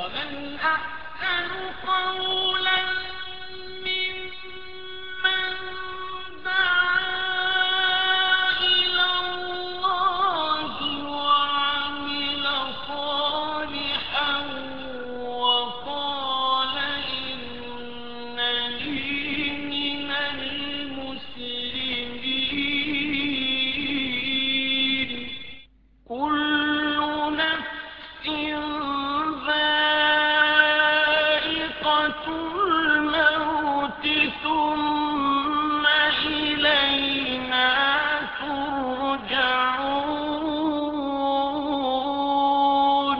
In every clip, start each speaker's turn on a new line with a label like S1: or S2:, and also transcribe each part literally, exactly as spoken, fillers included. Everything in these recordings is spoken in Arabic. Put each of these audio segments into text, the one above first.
S1: ومن أحسن قولا ممن دعا إلى الله وعمل صالحا وقال إنني من المسلمين. كل نفس ذائقة الموت ثم إلينا ترجعون.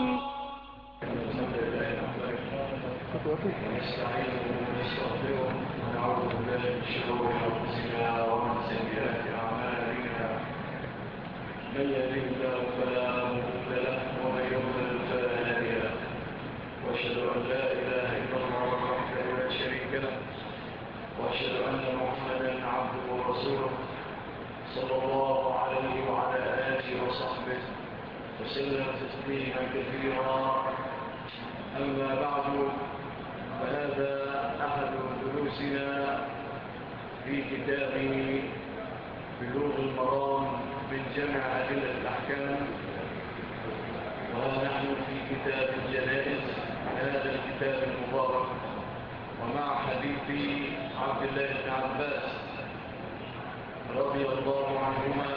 S2: ونستعينه ونستغفره ونعوذ بالله من شرور انفسنا ومن سيئات اعمالنا. من يهده الله فلا مضل له ومن يضلل فلا هادي له. واشهد ان لا اله الا الله وحده لا شريك له واشهد ان محمدا عبده ورسوله صلى الله عليه وعلى اله وصحبه وسلم تسليما كثيرا. اما بعد، فهذا أحد دروسنا في كتاب بلوغ المرام من جمع أدلة الأحكام، ونحن في كتاب الجنائز، هذا الكتاب المبارك، ومع حديث عبد الله بن عباس رضي الله عنهما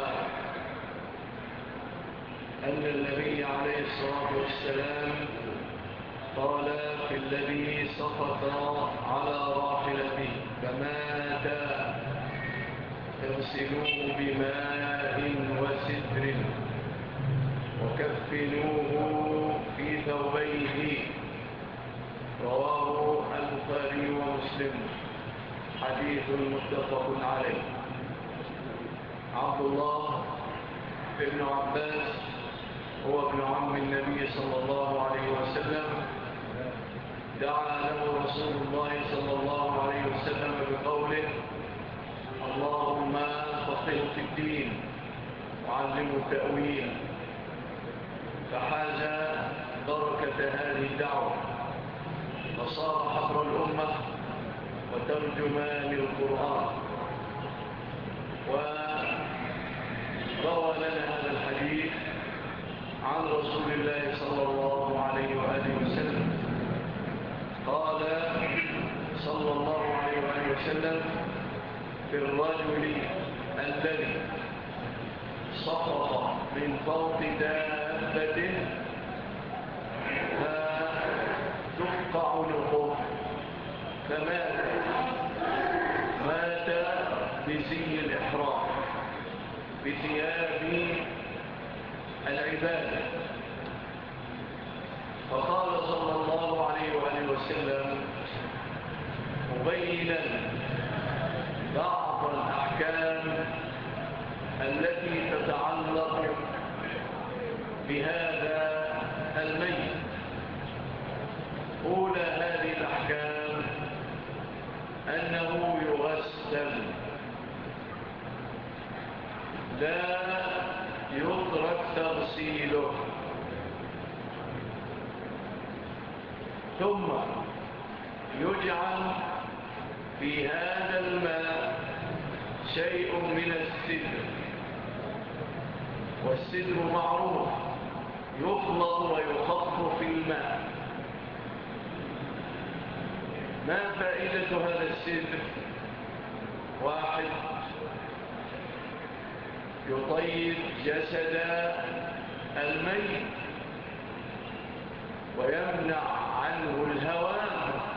S2: أن النبي عليه الصلاة والسلام قال في الذي سقط على راحلته فمات: اغسلوه بماء وسدر وكفنوه في ثوبيه. رواه البخاري ومسلم، حديث متفق عليه. عبد الله بن عباس هو ابن عم النبي صلى الله عليه وسلم. دعا له رسول الله صلى الله عليه وسلم بقوله: اللهم فقهه في الدين وعلمه التأويل. فحاز بركة هذه الدعوة فصار حبر الأمة وترجمان القرآن. وروى لنا هذا الحديث عن رسول الله صلى الله عليه وآله وسلم. قال صلى الله عليه وآله وسلم: في الرجل الذي سقط من فوق دابة فدق عنقه فمات، مات بزي الإحرام بثياب العبادة. فقال صلى الله عليه وآله وسلم مبينا بعض الأحكام التي تتعلق بهذا الميت. أولى هذه الأحكام أنه يغسل، لا يترك تغسيله، ثم يجعل في هذا الماء شيء من السدر، والسدر معروف يخلط ويخف في الماء. ما فائدة هذا السدر؟ واحد: يطيب جسد الميت ويمنع عنه الهوى،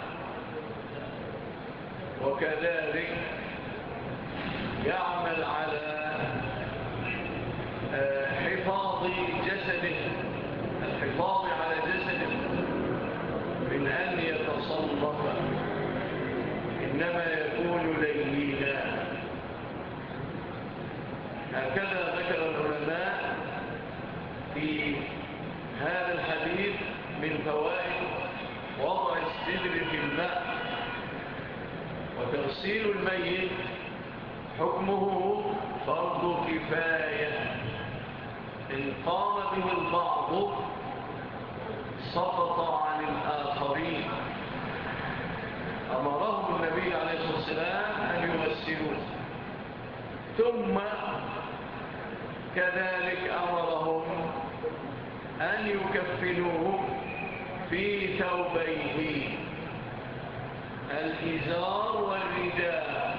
S2: وكذلك يعمل على حفاظ جسده، الحفاظ على جسده من أن يتصلب، إنما يكون لينا. هكذا ذكر العلماء في هذا الحديث من فوائد وضع السدر في الماء. وتغسيل الميت حكمه فرض كفاية، إن قام به البعض سقط عن الآخرين أمرهم النبي عليه الصلاة والسلام أن يغسلوه، ثم كذلك أمرهم أن يكفنوه في ثوبيه الإزار والرداء.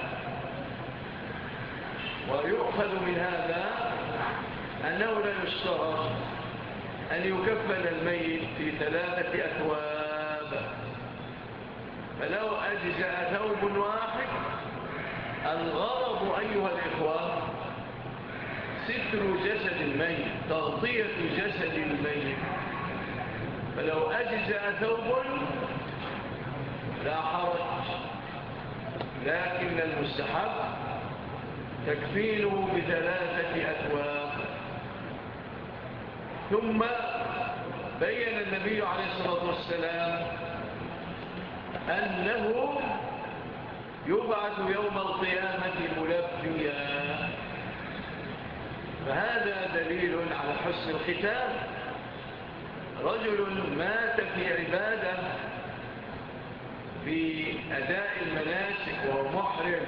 S2: ويؤخذ من هذا أنه لا يشترط أن يكفن الميت في ثلاثة أثواب، فلو أجزأ ثوب واحد. الغرض أيها الإخوة ستر جسد الميت، تغطية جسد الميت، فلو أجزأ ثوب لا حرج، لكن المستحب تكفينه بثلاثة أثواب. ثم بين النبي عليه الصلاة والسلام أنه يبعث يوم القيامة ملبيا، فهذا دليل على حسن الختام. رجل مات في عبادة في أداء المناسك وهو محرم،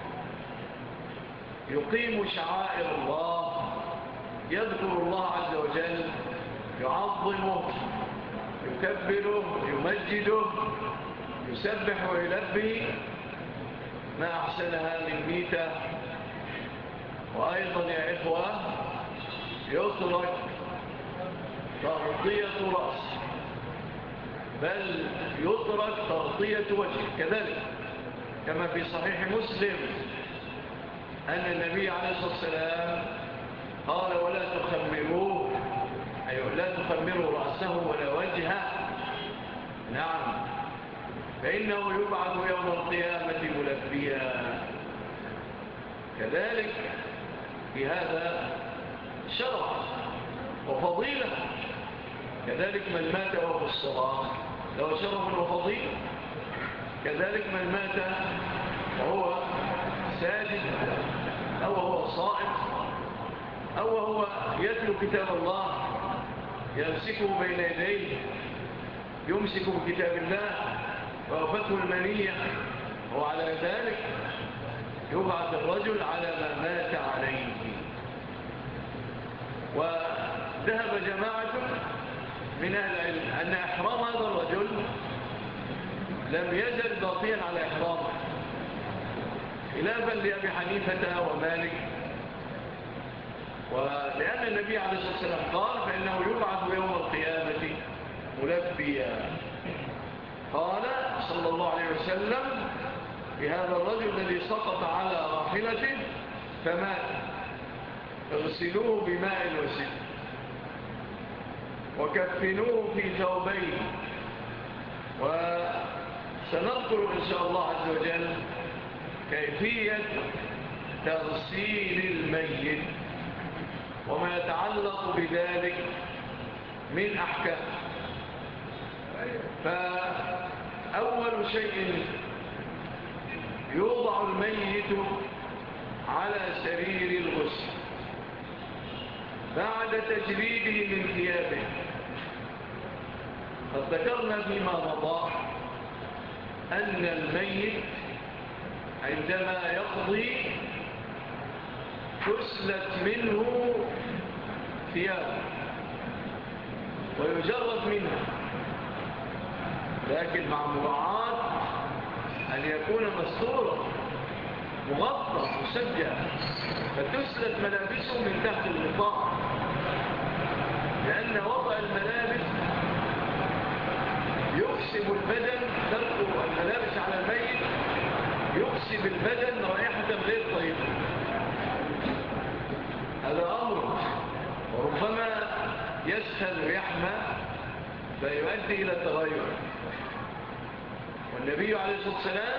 S2: يقيم شعائر الله، يذكر الله عز وجل، يعظمه، يكبره، يمجده، يسبح ويلبي، ما أحسنها من ميتة. وأيضا يا إخوة يترك تغطية رأس، بل يترك تغطية وجه كذلك، كما في صحيح مسلم أن النبي عليه الصلاة والسلام قال ولا تخمروه، أي لا تخمروا رأسه ولا وجهه. نعم، فإنه يبعث يوم القيامة ملبيا. كذلك في هذا شرع وفضيلة. كذلك من مات وهو في الصلاة له شرف وفضيلة، كذلك من مات وهو ساجد أو هو صائم أو هو يتلو كتاب الله يمسكه بين يديه، يمسك بكتاب الله ووفته المنية، وعلى ذلك يبعث الرجل على ما مات عليه. وذهب جماعة من أهل العلم أن إحرام هذا الرجل لم يزل باقيا على إحرامه، خلافا لأبي حنيفة ومالك، ولأن النبي عليه الصلاة والسلام قال فإنه يبعث يوم القيامة ملبيا. قال صلى الله عليه وسلم في هذا الرجل الذي سقط على راحلته فمات، اغسلوه بماء وسد وكفنوه في ثوبين. وسنذكر إن شاء الله عز وجل كيفية تغسيل الميت وما يتعلق بذلك من أحكام. فأول شيء يوضع الميت على سرير الغسل بعد تجريده من ثيابه. قد ذكرنا فيما مضى أن الميت عندما يقضي تسلت منه ثيابه ويجرد منه، لكن مع مراعاة أن يكون مستورا مغطى مسجى، فتسلت ملابسه من تحت الغطاء، لأن وضع الملابس يكسب البدن، ترك الملابس على الميت يكسب البدن رائحة غير طيبة. هذا أمر، وربما يسخن ويحمى فيؤدي إلى التغير. والنبي عليه الصلاة والسلام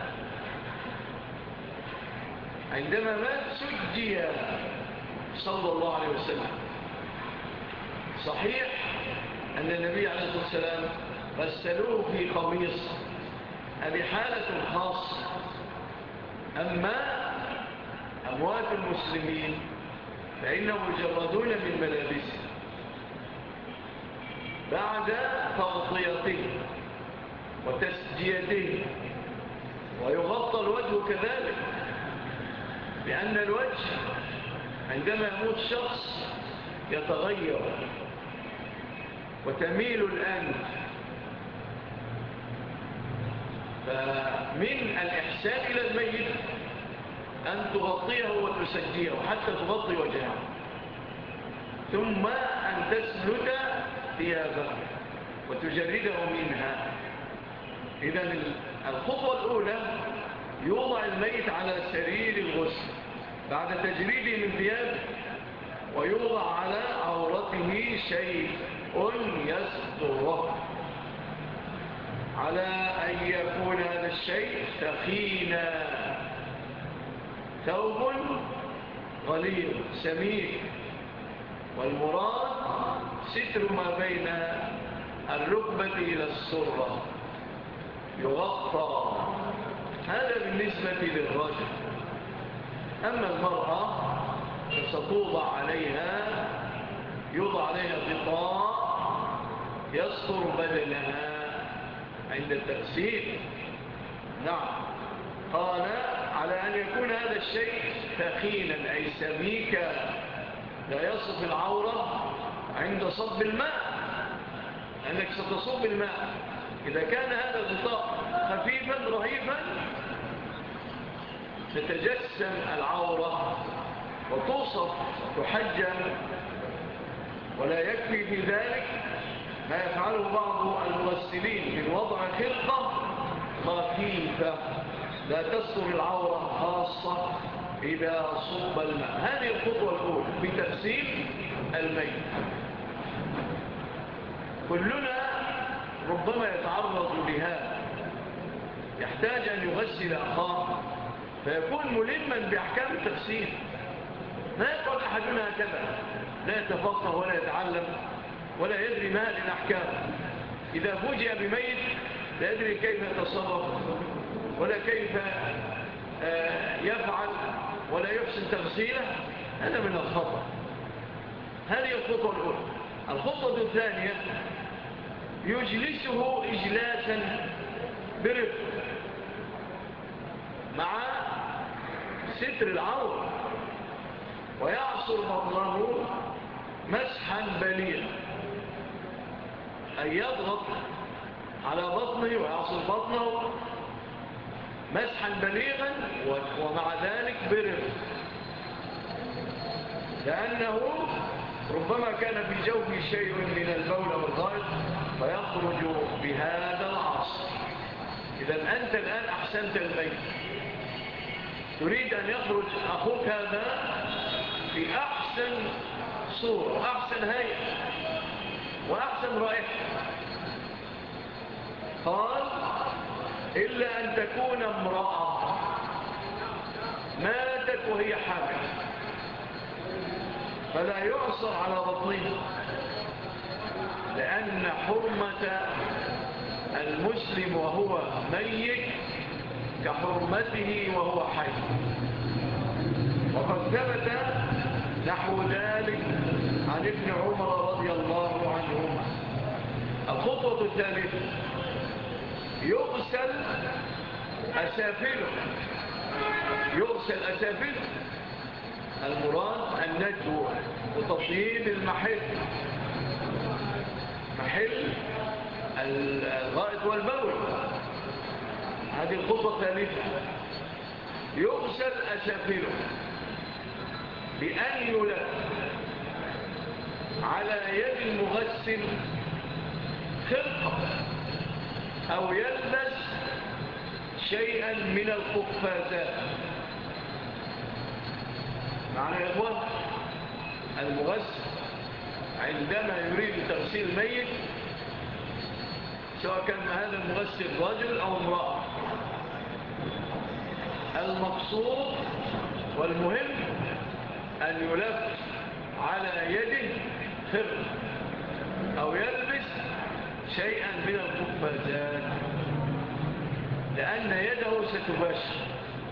S2: عندما مات سجي صلى الله عليه وسلم. صحيح أن النبي عليه الصلاة والسلام غسلوه في قميص، هذه حالة خاصة. أما أموات المسلمين فإنهم يجردون من ملابسه. بعد تغطيته وتسجيته، ويغطى الوجه كذلك، لأن الوجه عندما يموت شخص يتغير وتميل الأنف، فمن الإحسان إلى الميت أن تغطيه وتسجيه حتى تغطي وجهه، ثم أن تسلت ثيابه وتجرده منها. إذن الخطوة الأولى يوضع الميت على سرير الغسل بعد تجريده من ثيابه، ويوضع على عورته شيء يستره، على أن يكون هذا الشيء ثخينا، ثوب غليظ سميك، والمراد ستر ما بين الركبة إلى السرة يغطى. هذا بالنسبة للرجل. أما المرأة فستوضع عليها يوضع عليها غطاء يستر بدنها عند التغسيل. نعم، قال على أن يكون هذا الشيء ثخينا أي سميكا لا يصف العورة عند صب الماء، لأنك ستصب الماء. إذا كان هذا الغطاء خفيفا رهيفا تتجسم العورة وتوصف تحجم، ولا يكفي في ذلك ما يفعله بعض المغسلين من وضع خرقة خفيفة لا تستر العورة خاصة إذا صب الماء. هذه الخطوة الأولى في تغسيل الميت. كلنا ربما يتعرض لهذا، يحتاج أن يغسل أخاه فيكون ملما بأحكام التغسيل. ما يقول أحدنا هكذا، لا يتفقه ولا يتعلم ولا يدري ما هذه الأحكام. إذا فوجئ بميت لا يدري كيف يتصرف ولا كيف يفعل ولا يحسن تغسيله، هذا من الخطأ. هذه الخطوة الأولى. الخطوة الثانية يجلسه إجلاسا برفق مع ستر العورة، ويعصر بطنه مسحا بليغا، أن يضغط على بطنه ويعصر بطنه مسحا بليغا، ومع ذلك برفق، لأنه ربما كان في جوفه شيء من البول والغائط فيخرج بهذا العصر. إذا أنت الآن أحسنت الميت، تريد أن يخرج أخوك هذا في أحسن صورة، أحسن هيئة وأحسن رائحة. قال إلا أن تكون امرأة ماتت وهي حامل فلا يعصر على بطنه، لأن حرمة المسلم وهو ميت كحرمته وهو حي، وقد ثبت نحو ذلك عن ابن عمر رضي الله عنهما. الخطوة الثالثة يغسل أسافله، يغسل أسافله، المراد النجو وتطيب المحل، محل الغائط والبول. هذه الخطوة الثالثة. يغسل أسافله بأن يلف على يد المغسل خرقة أو يلبس شيئا من القفازات. معنى يا إخوان، المغسل عندما يريد تغسيل ميت، سواء كان هذا المغسل رجل أو امرأة، المقصود والمهم أن يلف على يده خرق أو يلبس شيئا من القفازات، لأن يده ستباشر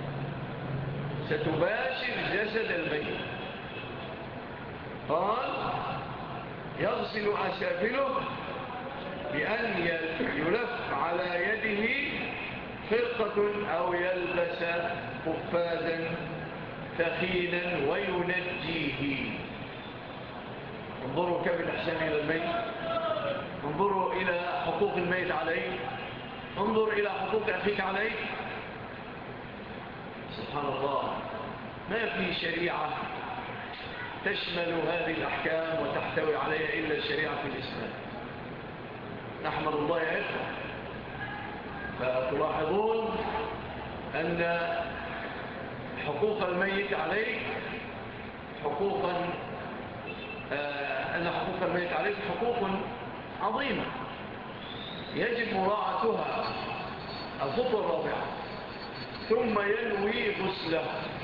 S2: ستباشر جسد الميت. قال يغسل أسافله فرقة أو يلبس قفازا ثخينا وينجيه. انظروا كيف الإحسان إلى الميت، انظروا إلى حقوق الميت عليه، انظر إلى حقوق أخيك عليك. سبحان الله، ما في شريعة تشمل هذه الأحكام وتحتوي عليها إلا الشريعة في الإسلام. نحمد الله يا إخوة. فتلاحظون أن حقوق الميت عليك حقوقا آه أن حقوق الميت عليك حقوق عظيمة يجب مراعاتها. الخطوة الرابعة: ثم ينوي غسله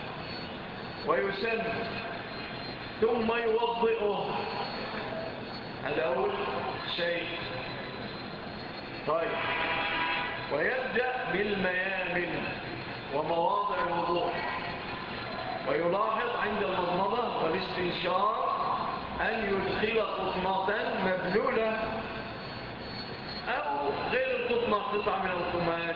S2: ويسمى ثم يوضئه. هذا أول شيء. طيب، ويبدأ بالميامن ومواضع الوضوء، ويلاحظ عند المضمضة والاستنشاق أن يدخل قطنة مبلولة أو غير القطنة قطعة من القماش،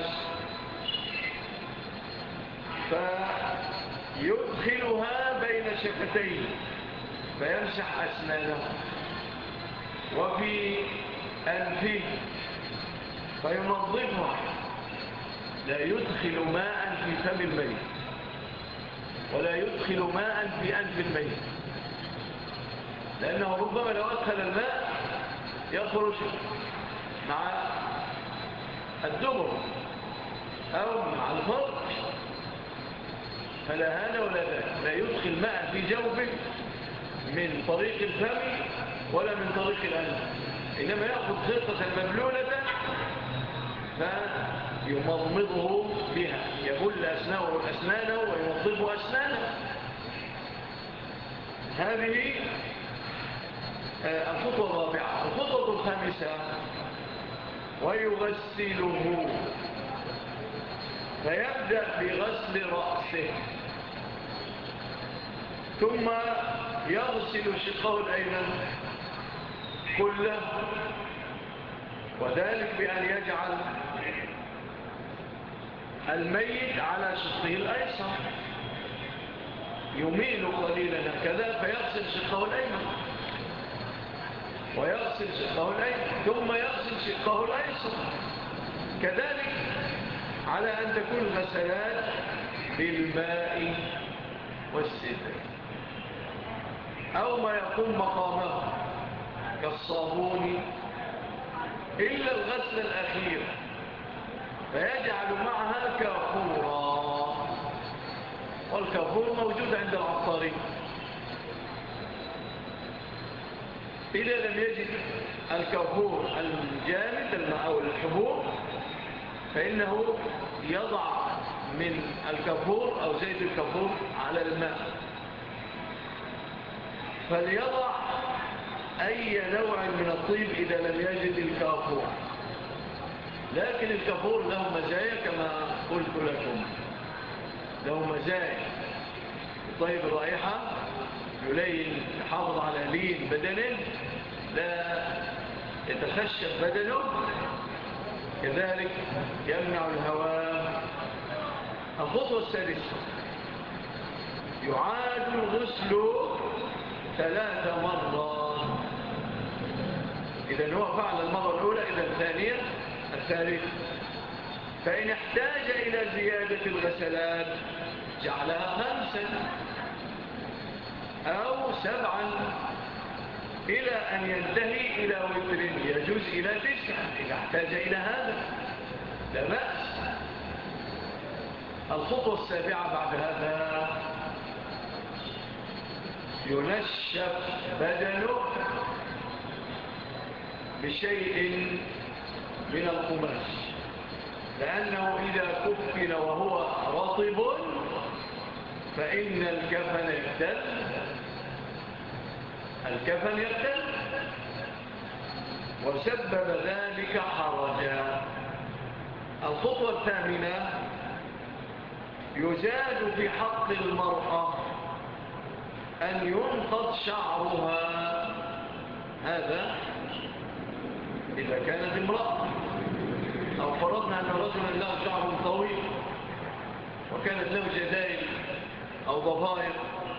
S2: فيدخلها بين شفتيه فيمسح أسنانه، وفي أنفه فينظفها. لا يدخل ماء في فم الميت ولا يدخل ماء في أنف الميت، لأنه ربما لو أدخل الماء يخرج مع الدبر أو مع الفرج، فلا هذا ولا ذاك. لا يدخل ماء في جوفه من طريق الفم ولا من طريق الأنف، إنما يأخذ خرقة مبلولة فيمضمضه بها، يبل أسنانه وينظف أسنانه. هذه الخطوة الرابعة. الخطوة الخامسة: ويغسله، فيبدأ بغسل رأسه ثم يغسل شقه الأيمن كله، وذلك بأن يجعل الميت على شقه الأيسر، يميل قليلا هكذا فيغسل شقه الأيمن ويغسل شقه الأيمن ثم يغسل شقه الأيسر كذلك، على أن تكون غسلات بالماء والسدر أو ما يقوم مقامه كالصابون، إلا الغسل الأخير فيجعل معها كافورا، والكافور موجود عند العطارين. إذا لم يجد الكافور الجامد الماء أو الحبوب فإنه يضع من الكافور أو زيت الكافور على الماء، فليضع أي نوع من الطيب إذا لم يجد الكافور. لكن الكافور له مزايا كما قلت لكم، له مزايا: طيب الرائحة، يلين، يحافظ على لين بدنه، لا يتخشب بدنه، كذلك يمنع الهواء. الخطوة السادسة: يعاد الغسل ثلاث مرات. إذا هو فعل المرة الأولى، إذا الثانية، الثالثة. فإن احتاج إلى زيادة الغسلات جعلها خمسا أو سبعا إلى أن ينتهي إلى وتر، يجوز إلى تسعة إذا احتاج إلى هذا، لا بأس. الخطوة السابعة بعد هذا: ينشف بدنه بشيء من القماش، لأنه إذا كفن وهو رطب فإن الكفن يبتل الكفن يبتل وسبب ذلك حرجا. الخطوة الثامنة: يزاد في حق المرأة أن ينقض شعرها، هذا إذا كانت امرأة، أو فرضنا أن رجلا له شعر طويل وكانت له جدائل أو ضفائر،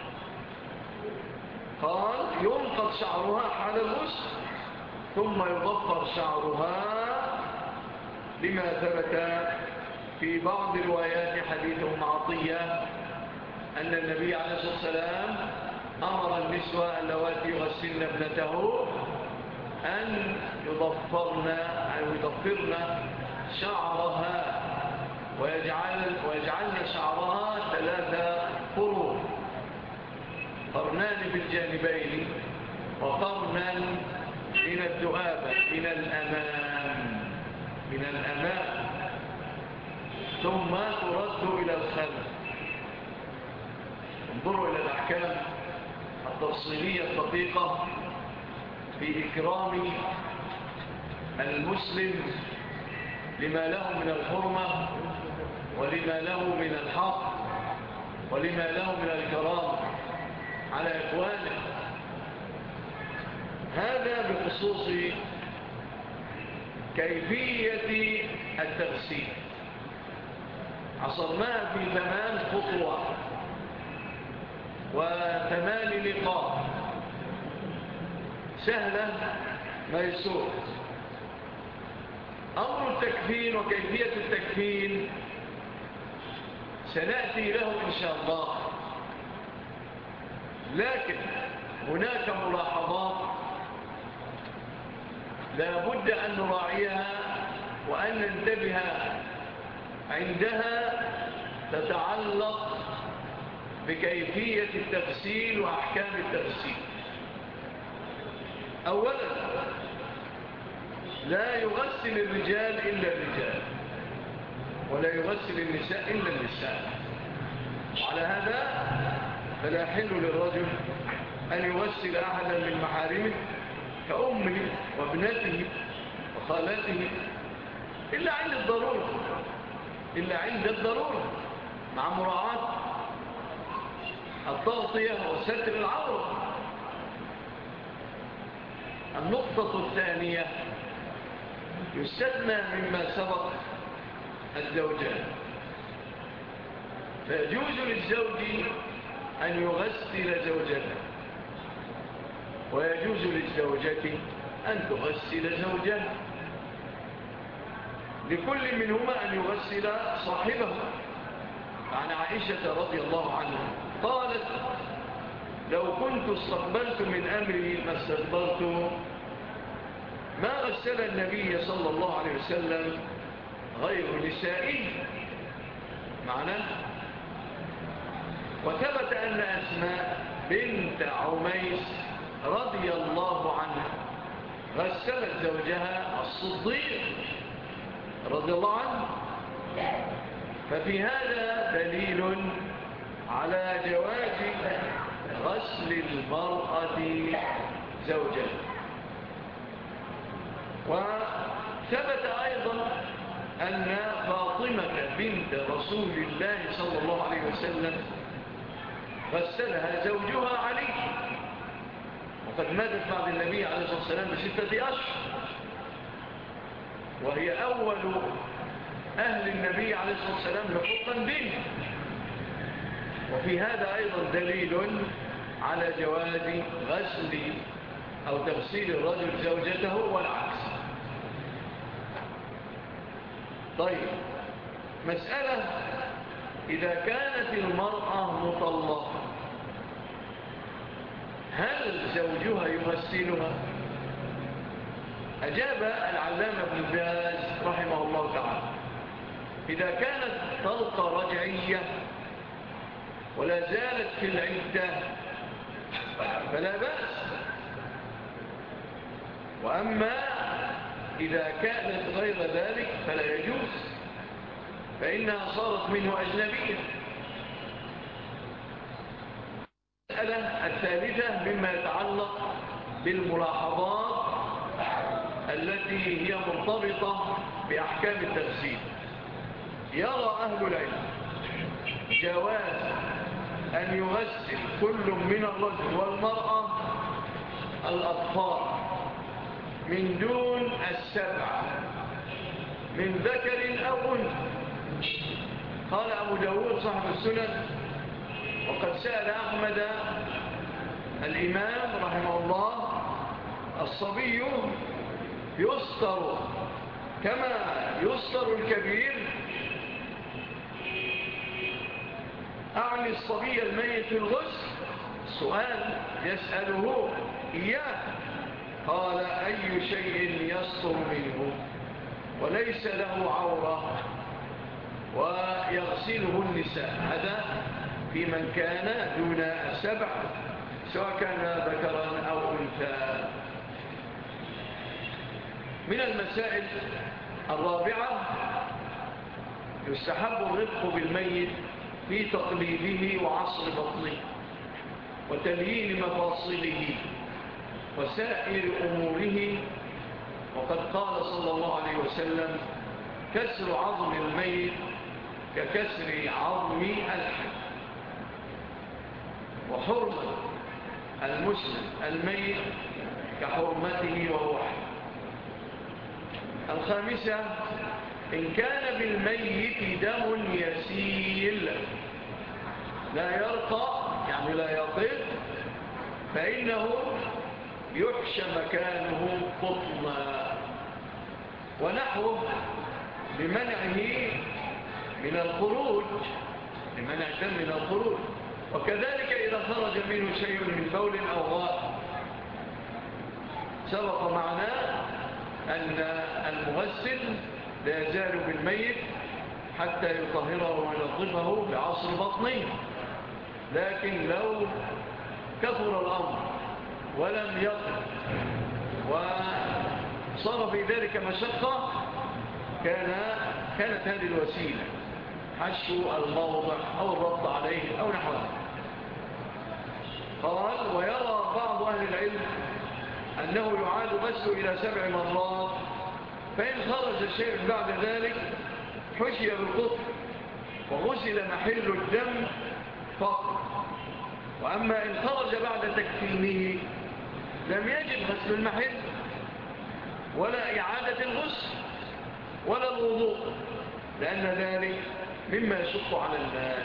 S2: قال ينقض شعرها حال الغسل ثم يضفر شعرها، لما ثبت في بعض روايات حديث أم عطية أن النبي عليه الصلاة والسلام أمر النسوة اللواتي يغسلن ابنته أن يضفرن أو يضفرن شعرها ويجعل ويجعلن شعرها ثلاثة قرون، قرنان في الجانبين وقرنا من الذؤابة من الأمام من الأمام ثم ترد إلى الخلف. انظروا إلى الأحكام التفصيلية الدقيقة في إكرام المسلم لما له من الحرمة ولما له من الحق ولما له من الكرامة على إخوانه. هذا بخصوص كيفية التغسيل، عصرناها في ثمان خطوات وثمان نقاط سهلة ميسورة. أمر التكفين وكيفية التكفين سنأتي له إن شاء الله، لكن هناك ملاحظات لا بد أن نراعيها وأن ننتبه عندها، تتعلق بكيفية التغسيل وأحكام التغسيل. أولا، لا يغسل الرجال إلا الرجال ولا يغسل النساء إلا النساء. وعلى هذا فلا يحل للرجل أن يغسل أحدا من محارمه كأمه وابنته وخالاته إلا عند الضرورة إلا عند الضرورة مع مراعاة التغطية وستر العورة. النقطة الثانية، يستثنى مما سبق الزوجان، فيجوز للزوج أن يغسل زوجته ويجوز للزوجة أن تغسل زوجها، لكل منهما أن يغسل صاحبه. عن عائشة رضي الله عنها قالت: لو كنت استقبلت من أمري ما استقبلت ما غسل النبي صلى الله عليه وسلم غير نسائه. معناه وثبت أن أسماء بنت عميس رضي الله عنها غسلت زوجها الصديق رضي الله عنه. ففي هذا دليل على جواز غسل المرأة زوجها. وثبت أيضا أن فاطمة بنت رسول الله صلى الله عليه وسلم غسلها زوجها علي، وقد ماتت بعد النبي عليه الصلاة والسلام بستة أشهر، وهي أول أهل النبي عليه الصلاة والسلام لحقا به. وفي هذا أيضا دليل على جواز غسل أو تغسيل الرجل زوجته والعكس. طيب، مسألة: إذا كانت المرأة مطلقة هل زوجها يغسلها؟ أجاب العلامة ابن باز رحمه الله تعالى: إذا كانت طلقة رجعية ولا زالت في العدة فلا بأس، وأما إذا كانت غير ذلك فلا يجوز، فإنها صارت منه أجنبية. المسألة الثالثة مما يتعلق بالملاحظات التي هي مرتبطة بأحكام التغسيل. يرى أهل العلم جواز أن يغسل كل من الرجل والمرأة الأطفال من دون السبع من ذكر أو أنثى. قال أبو داود صاحب السنن: وقد سأل أحمد الإمام رحمه الله: الصبي يستر كما يستر الكبير؟ أعني الصبي الميت في الغسل. السؤال يسأله إياه. قال: أي شيء يستر منه وليس له عورة ويغسله النساء. هذا في من كان دون السبع، سواء كان ذكرا أو أنثى. من المسائل الرابعة: يستحب الرفق بالميت في تقليبه وعصر بطنه وتليين مفاصله وسائر أموره. وقد قال صلى الله عليه وسلم: كسر عظم الميت ككسر عظم الحي. وحرمة المسلم الميت كحرمته وهو حي. الخامسة: إن كان بالميت دم يسيل لا يرقى، يعني لا يطيب، فإنه يحشى مكانه قطنا ونحوه لمنعه من الخروج، لمنع الدم من الخروج. وكذلك إذا خرج منه شيء من بول أو غائط. سبق معنا أن المغسل لا يزال بالميت حتى يطهره وينظفه بعصر بطنه، لكن لو كثر الأمر ولم يطهر وصار في ذلك مشقة كان كانت هذه الوسيلة حشو الموضع أو الربط عليه أو نحوه. قال: ويرى بعض أهل العلم أنه يعاد غسله إلى سبع مرات، فإن خرج شيء بعد ذلك حشي بالقطر وغسل محل الدم فقط. وأما إن خرج بعد تكفينه لم يجب غسل المحل ولا إعادة الغسل ولا الوضوء، لأن ذلك مما يشق على الناس.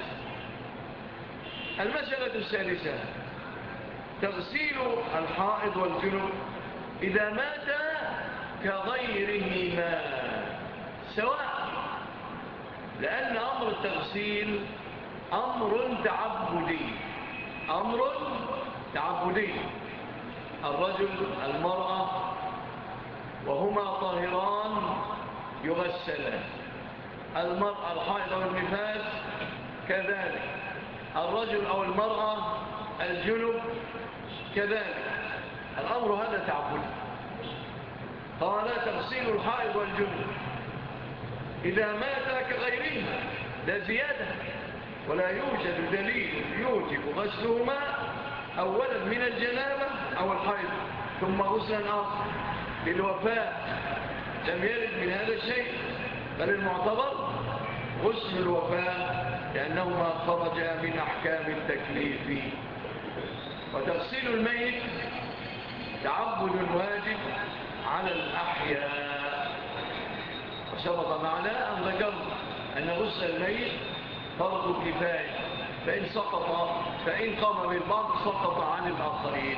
S2: المسألة الثالثة: تغسيل الحائض والجنب إذا مات كغيرهما سواء، لأن أمر التغسيل أمر تعبدي، أمر تعبدي. الرجل المرأة وهما طاهران يغسلان، المرأة الحائض والنفاس كذلك، الرجل أو المرأة الجنب كذلك. الأمر هذا تعبدي. قال: تغسيل الحائض والجنب إذا مات كغيرهما، لا زيادة، ولا يوجد دليل يوجب غسلهما أولا من الجنابة أو الحيض ثم غسلا آخر للوفاة. لم يرد من هذا الشيء، بل المعتبر غسل الوفاة لأنهما خرجا من أحكام التكليف. وتغسيل الميت تعبد واجب على الأحياء. وسبق معنا أن ذكرنا أن غسل الميت فرض كفاية، فإن سقط فإن قام بالبعض سقط عن الآخرين.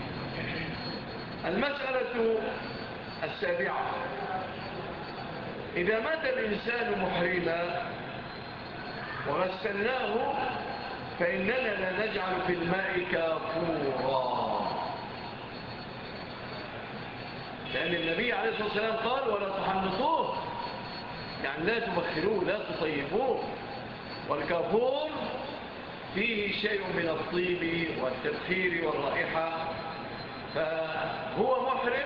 S2: المسألة السابعة: إذا مات الإنسان محرما وغسلناه فإننا لا نجعل في الماء كافورا، لأن النبي عليه الصلاة والسلام قال: ولا تحنطوه، يعني لا تبخروه لا تطيبوه. والكافور فيه شيء من الطيب والتبخير والرائحة، فهو محرم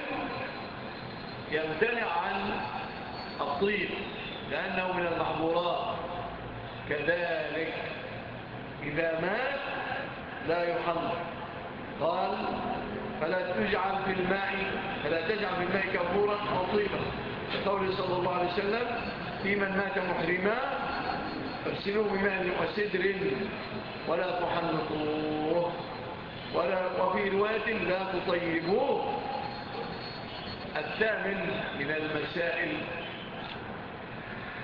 S2: يمتنع عن الطيب لأنه من المحظورات. كذلك إذا مات لا يحنط. قال: فلا تجعل في الماء فلا تجعل في الماء كافورا وطيبا، قول صلى الله عليه وسلم: في من مات محرما فاغسلوه بماء وسدر ولا تحنطوه، ولا وفي رواية لا تطيبوه. الثامن من المسائل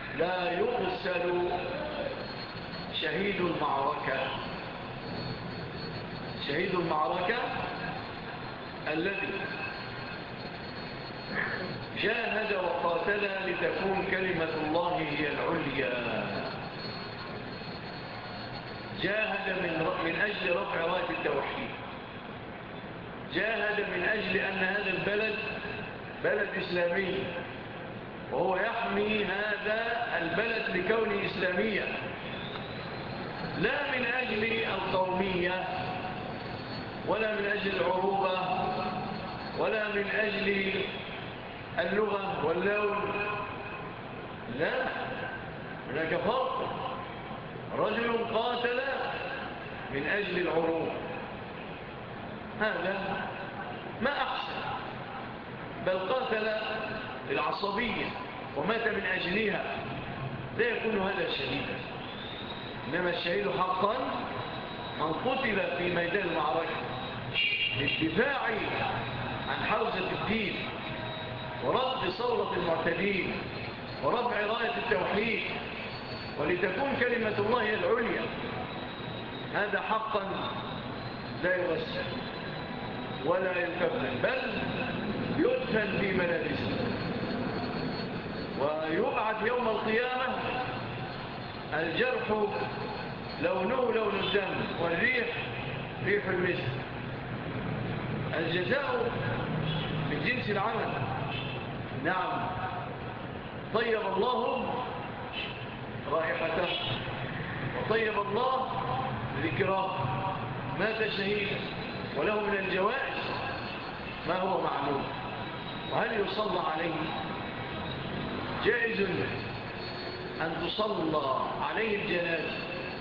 S2: لا يغسل شهيد المعركة. شهيد المعركة الذي جاهد وقاتل لتكون كلمة الله هي العليا، جاهد من, من أجل رفع راية التوحيد، جاهد من أجل أن هذا البلد بلد إسلامي، وهو يحمي هذا البلد لكونه إسلاميا، لا من أجل القومية ولا من أجل العروبة ولا من أجل اللغة واللون، لا، هناك فرق. رجل قاتل من أجل العروبة، هذا ما أحسن، بل قاتل العصبية ومات من أجلها، لا يكون هذا شهيدا. إنما الشهيد حقا من قتل في ميدان المعركة للدفاع عن حوزة الدين ورد ثورة المعتدين ورفع راية التوحيد ولتكون كلمة الله هي العليا، هذا حقا لا يغسل ولا يكفن، بل يدفن في ملابسه ويبعث يوم القيامة الجرح لونه لون الدم والريح ريح المسك. الجزاء من جنس العمل. نعم، طيب الله رائحته وطيب الله ذكراه، مات شهيدا وله من الجوائز ما هو معلوم. وهل يصلى عليه؟ جائز أن تصلى عليه الجنازة،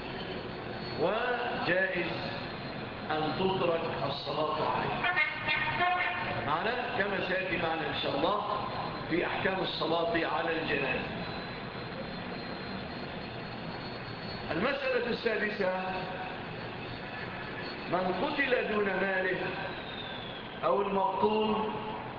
S2: وجائز أن تترك الصلاة عليه، معنا كما سيأتي معنا إن شاء الله في أحكام الصلاة على الجنازة. المسألة السادسة: من قتل دون ماله أو المبطون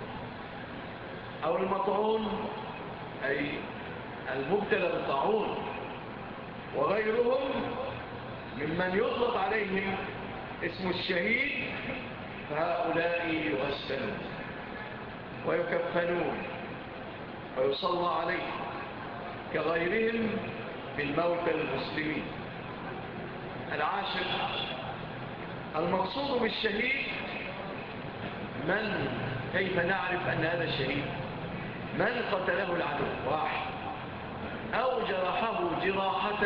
S2: أو المطعون، أي المبتلى بالطاعون وغيرهم ممن يطلق عليهم اسم الشهيد، فهؤلاء يغسلون ويكفنون ويصلى عليهم كغيرهم من موتى المسلمين. العاشر: المقصود بالشهيد من، كيف نعرف أن هذا الشهيد؟ من قتله العدو واحد، أو جرحه جراحة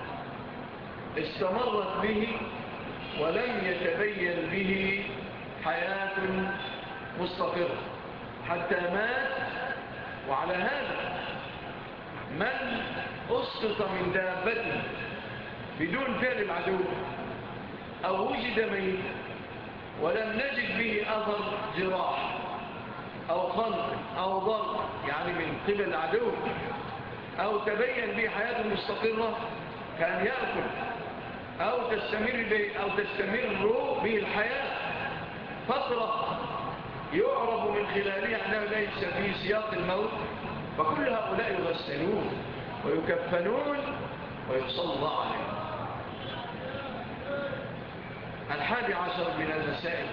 S2: استمرت به ولم يتبين به حياة مستقرة حتى مات. وعلى هذا من أسقط من دابته بدون فعل العدو أو وجد ميتا ولم نجد به أثر جراح أو خنق أو ضرب يعني من قبل العدو، أو تبين به حياة مستقرة كان يأكل أو تستمر به أو تستمر به الحياة فترة يعرف من خلالها أنه ليس في سياق الموت، فكل هؤلاء يغسلون ويكفنون ويصلى عليهم. الحادي عشر من المسائل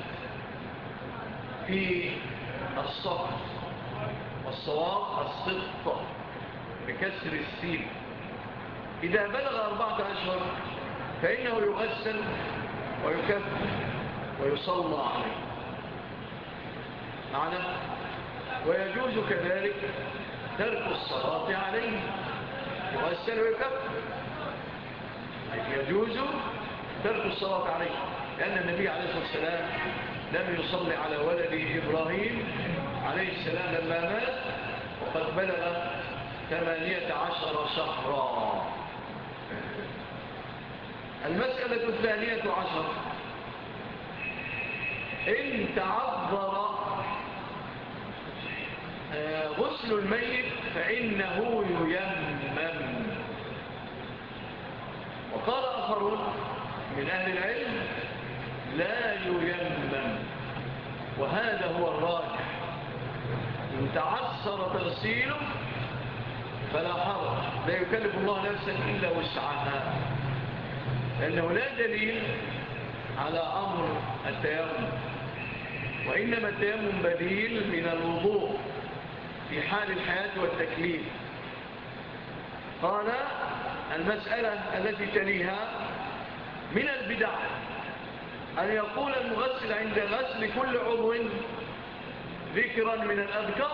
S2: في الصف، والصواب الصدق بكسر السين. إذا بلغ أربعة أشهر فإنه يغسل ويكفن ويصلى عليه معنى. ويجوز كذلك ترك الصلاة عليه، يغسل ويكفن، يجوز ترك الصلاة عليه، لأن النبي عليه الصلاة والسلام لم يصلي على ولده إبراهيم عليه السلام لما مات وقد بلغ ثمانية عشر شهرا. المسألة الثانية عشر: إن تعذر غسل الميت فإنه ييمم. وقال آخرون من أهل العلم لا ييمم، وهذا هو الراجح. إن تعسر تغسيله فلا حرج، لا يكلف الله نفسا إلا وسعها، لأنه لا دليل على أمر التيمم، وإنما التيمم بديل من الوضوء في حال الحياة والتكليف. قال المسألة التي تليها: من البدع أن يقول المغسل عند غسل كل عضو ذكرا من الأذكار،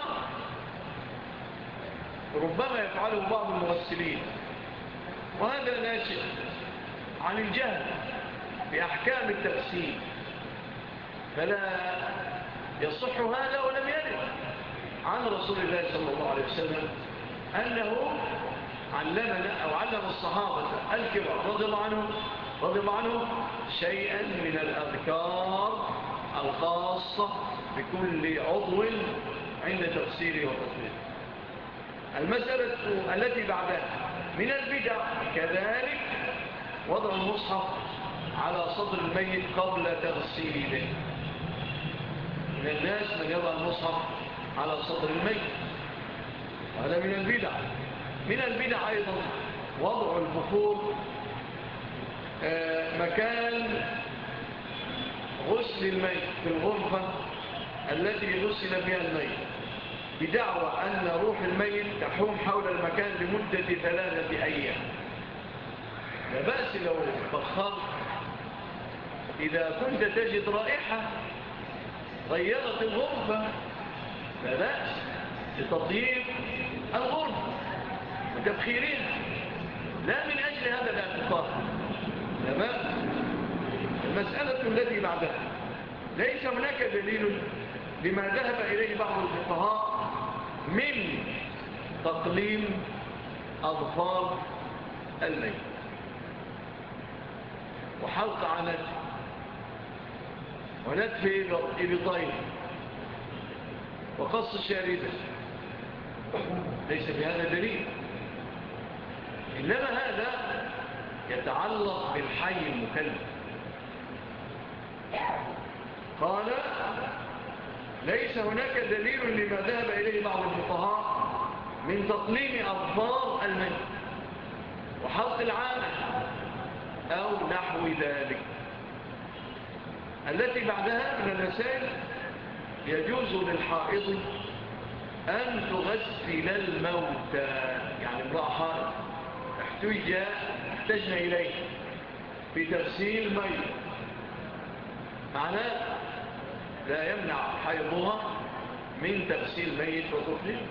S2: ربما يفعله بعض المغسلين، وهذا ناشئ عن الجهل بأحكام التغسيل، فلا يصح هذا، ولم يرد عن رسول الله صلى الله عليه وسلم أنه علمنا أو علم الصحابة الكبار رضي الله عنهم رضي الله عنهم شيئا من الأذكار الخاصة بكل عضو عند تغسيله وتطهيره. المسألة التي بعدها: من البدع كذلك وضع المصحف على صدر الميت قبل تغسيله. من الناس من يضع المصحف على صدر الميت، وهذا من البدع. من البدع أيضا وضع البخور مكان غسل الميت في الغرفة التي غسل فيها الميت، بدعوى أن روح الميت تحوم حول المكان لمدة ثلاثة أيام. لا بأس لو بخرت إذا كنت تجد رائحة غيرت الغرفة، لا بأس لتطيب الغرفة وتبخيرها، لا من أجل هذا الاعتقاد. تمام. المسألة التي بعدها: ليس هناك دليل لما ذهب إليه بعض الفقهاء من تقليم أظفار الميت وحلق عنت ونتف إبطين وقص شاردة، ليس بهذا دليل، إنما هذا يتعلق بالحي المكلف. قال: ليس هناك دليل لما ذهب إليه بعض الفقهاء من تقليم أظفار الميت وحلق العانة أو نحو ذلك. التي بعدها من المسائل: يجوز للحائض أن تغسل الموتى، يعني امرأة حائض احتج احتجنا إليه في تغسيل ميت، معناه لا يمنع حيضها من تغسيل ميت وتطهيره.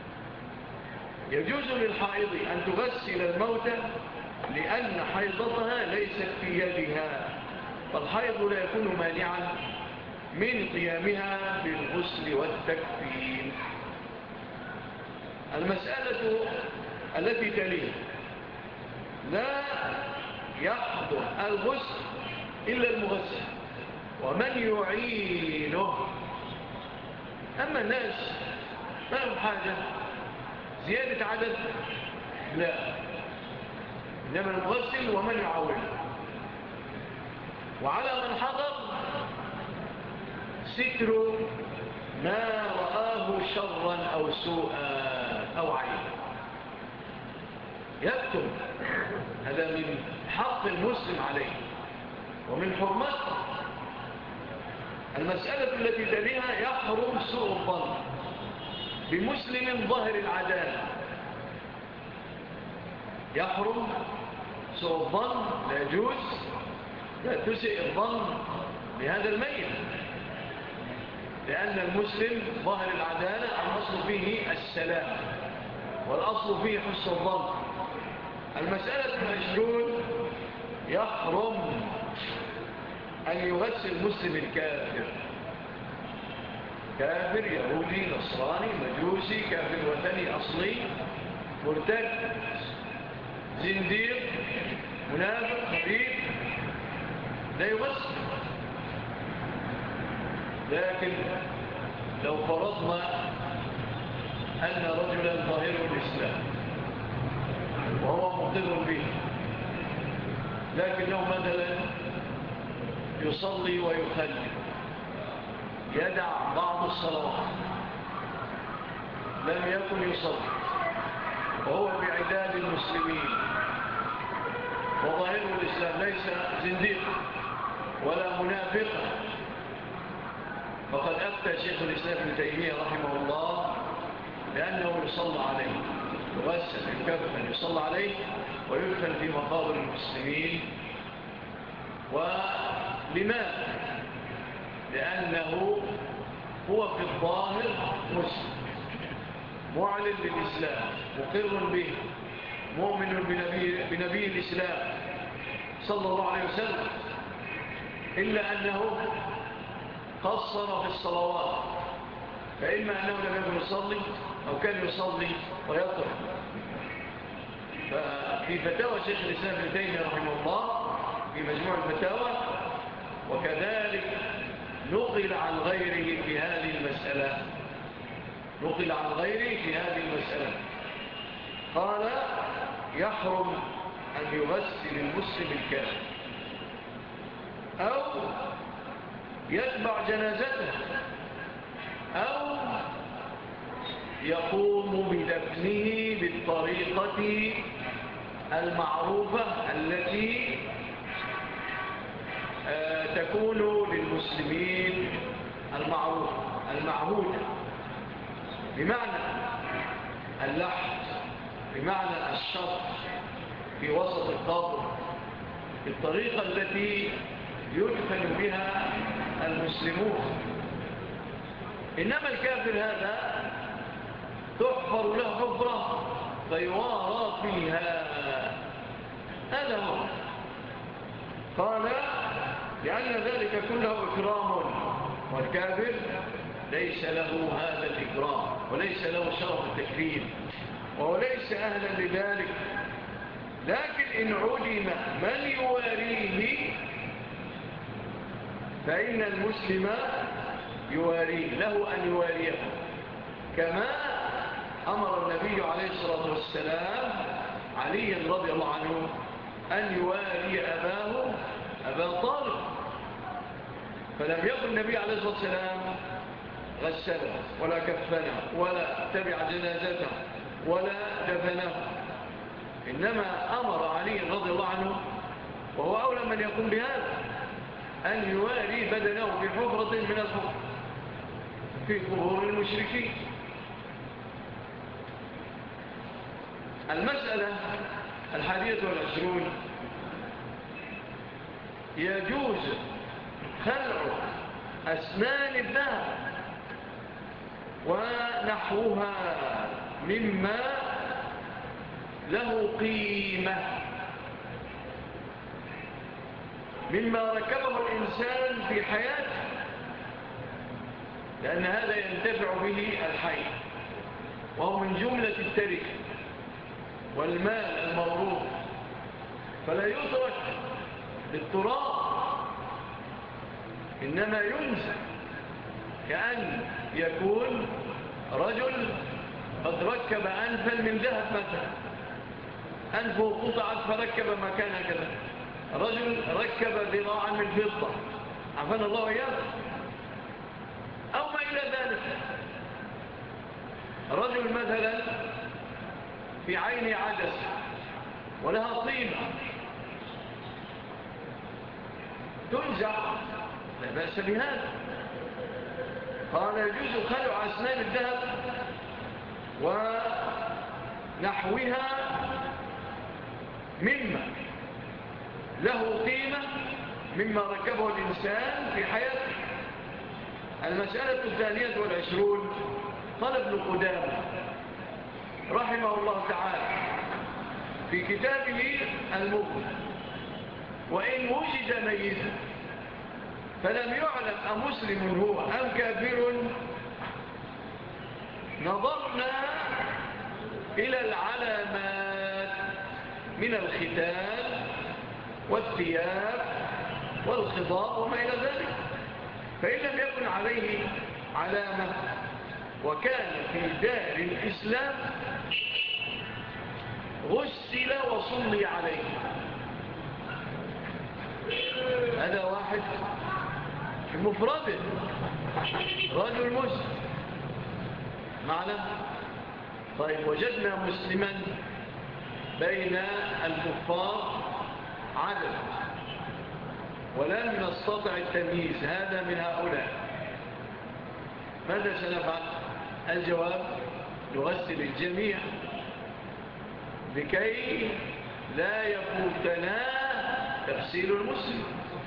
S2: يجوز للحائض أن تغسل الموتى لأن حيضتها ليست في يدها، فالحيض لا يكون مانعا من قيامها بالغسل والتكفين. المسألة التي تليه: لا يحضر الغسل إلا المغسل ومن يعينه. أما الناس ما لهم حاجة زيادة عدد، لا، إنما المغسل ومن يعاونه. وعلى من حضر ستر ما رآه شرا أو سوءا أو عيبا، يكتب، هذا من حق المسلم عليه ومن حرمته. المسألة التي تليها: يحرم سوء الظن بمسلم ظاهر العدالة. يحرم سوء الظن، لا يجوز، لا تسئ الظن بهذا الميت، لأن المسلم ظاهر العدالة الأصل فيه السلام والأصل فيه حسن الظن. المسألة العشرون: يحرم أن يغسل مسلم الكافر، كافر يهودي نصراني مجوسي كافر وثني أصلي مرتد زنديق منافق خبيث، لا يغسل. لكن لو فرضنا أن رجلا ظاهر الإسلام وهو مقتدر به، لكنه مثلا يصلي ويخلي، يدع بعض الصلوات، لم يكن يصلي، وهو بعداد المسلمين وظاهره الإسلام، ليس زنديق ولا منافق. فقد أفتى شيخ الإسلام ابن تيمية رحمه الله لأنه يصلى عليه، يغسل يكفن يصلى عليه ويدفن في مقابر المسلمين. ولماذا؟ لأنه هو في الظاهر مسلم معلن بالإسلام مقر به مؤمن بنبي, بنبي الإسلام صلى الله عليه وسلم، إلا أنه قصر في الصلوات، فإما أنه لم يكن يصلي أو كان يصلي ويترك. ففي فتاوى شيخ الإسلام ابن تيمية رحمه الله في مجموع الفتاوى، وكذلك نقل عن غيره في هذه المسألة نقل عن غيره في هذه المسألة قال يحرم أن يغسل المسلم الكافر أو يتبع جنازته أو يقوم بدفنه بالطريقة المعروفة التي تكون للمسلمين المعروفة المعهودة، بمعنى اللحد، بمعنى الشط في وسط القبر، بالطريقة التي يدفن بها المسلمون. إنما الكافر هذا تحفر له حفرة فيوارى فيها، هذا هو. قال لأن ذلك كله إكرام، والكافر ليس له هذا الإكرام وليس له شرف التكريم وهو ليس أهلا لذلك. لكن إن علم من يواريه فإن المسلم يواريه، له أن يواريه، كما أمر النبي عليه الصلاة والسلام علي رضي الله عنه أن يواري أباه أبا طالب، فلم يكن النبي عليه الصلاة والسلام غسله ولا كفنه ولا تبع جنازته ولا دفنه، إنما أمر علي رضي الله عنه وهو أولى من يقوم بهذا أن يواري بدنه بحفرة من الحفر في قبور المشركين. المسألة الحادية والعشرون: يجوز خلع أسنان الذهب ونحوها مما له قيمة، مما ركبه الإنسان في حياته، لأن هذا ينتفع به الحي، وهو من جملة التركة والمال الموروث، فلا يترك بالتراب، إنما ينزل، كأن يكون رجل قد ركب أنفا من ذهب مثلا، أنفه قطعت فركب مكانها كذا، رجل ركب ذراعا من فضة عفان الله إياه، أو ما إلى ذلك. رجل مثلا في عين عدس ولها طيبة تنزع، لا بأس بهذا. قال يجوز خلع أسنان الذهب ونحوها مما له قيمة مما ركبه الإنسان في حياته. المسألة الثانية والعشرون: قال ابن قدامة رحمه الله تعالى في كتابه المغني: وإن وجد ميتا فلم يعلم أمسلم هو أم كافر نظرنا إلى العلامات من الختان والثياب والخضاء وما إلى ذلك، فإن لم يكن عليه علامة وكان في دار الإسلام غسل وصلي عليه. هذا واحد في مفرده، رجل مسلم معنا طيب وجدنا مسلما بين الكفار عدد ولم نستطع التمييز هذا من هؤلاء، ماذا سنفعل؟ الجواب نغسل الجميع لكي لا يفوتنا تغسيل المسلم.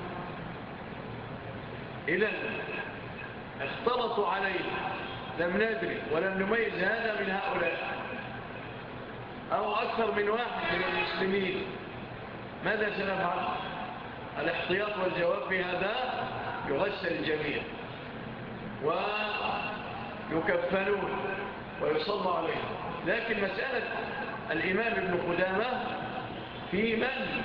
S2: إذن اختلطوا عليه لم ندري ولم نميز هذا من هؤلاء أو أكثر من واحد من المسلمين، ماذا سنفعل؟ الاحتياط والجواب في هذا يغسل الجميع ويكفنون ويصلى عليه. لكن مسألة الإمام ابن قدامة في من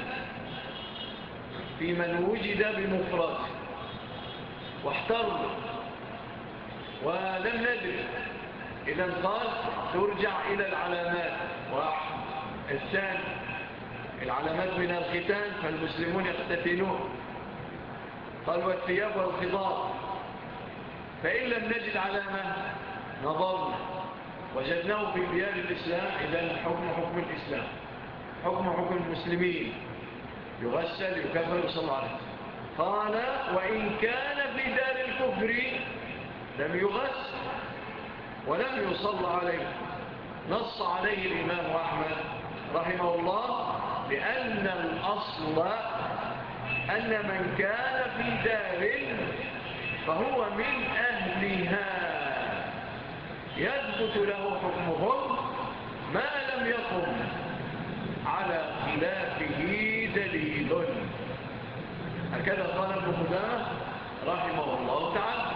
S2: في من وجد بمفرد واحترم ولم ندري، إذن قال ترجع إلى العلامات. واحد الثاني العلامات من الختان فالمسلمون يختتنون، قال والثياب والخضار، فإن لم نجد علامة نظرنا وجدناه في ديار الإسلام، إذن حكم حكم الإسلام، حكم حكم المسلمين، يغسل يكفر يصلى عليه. قال وإن كان في دار الكفر لم يغسل ولم يصلى عليه. نص عليه الإمام أحمد رحمه الله لأن الأصل أن من كان في دار فهو من أهلها يثبت له حكمهم ما لم يقم على خلافه دليل. هكذا قال ابن قدامة رحمه الله تعالى.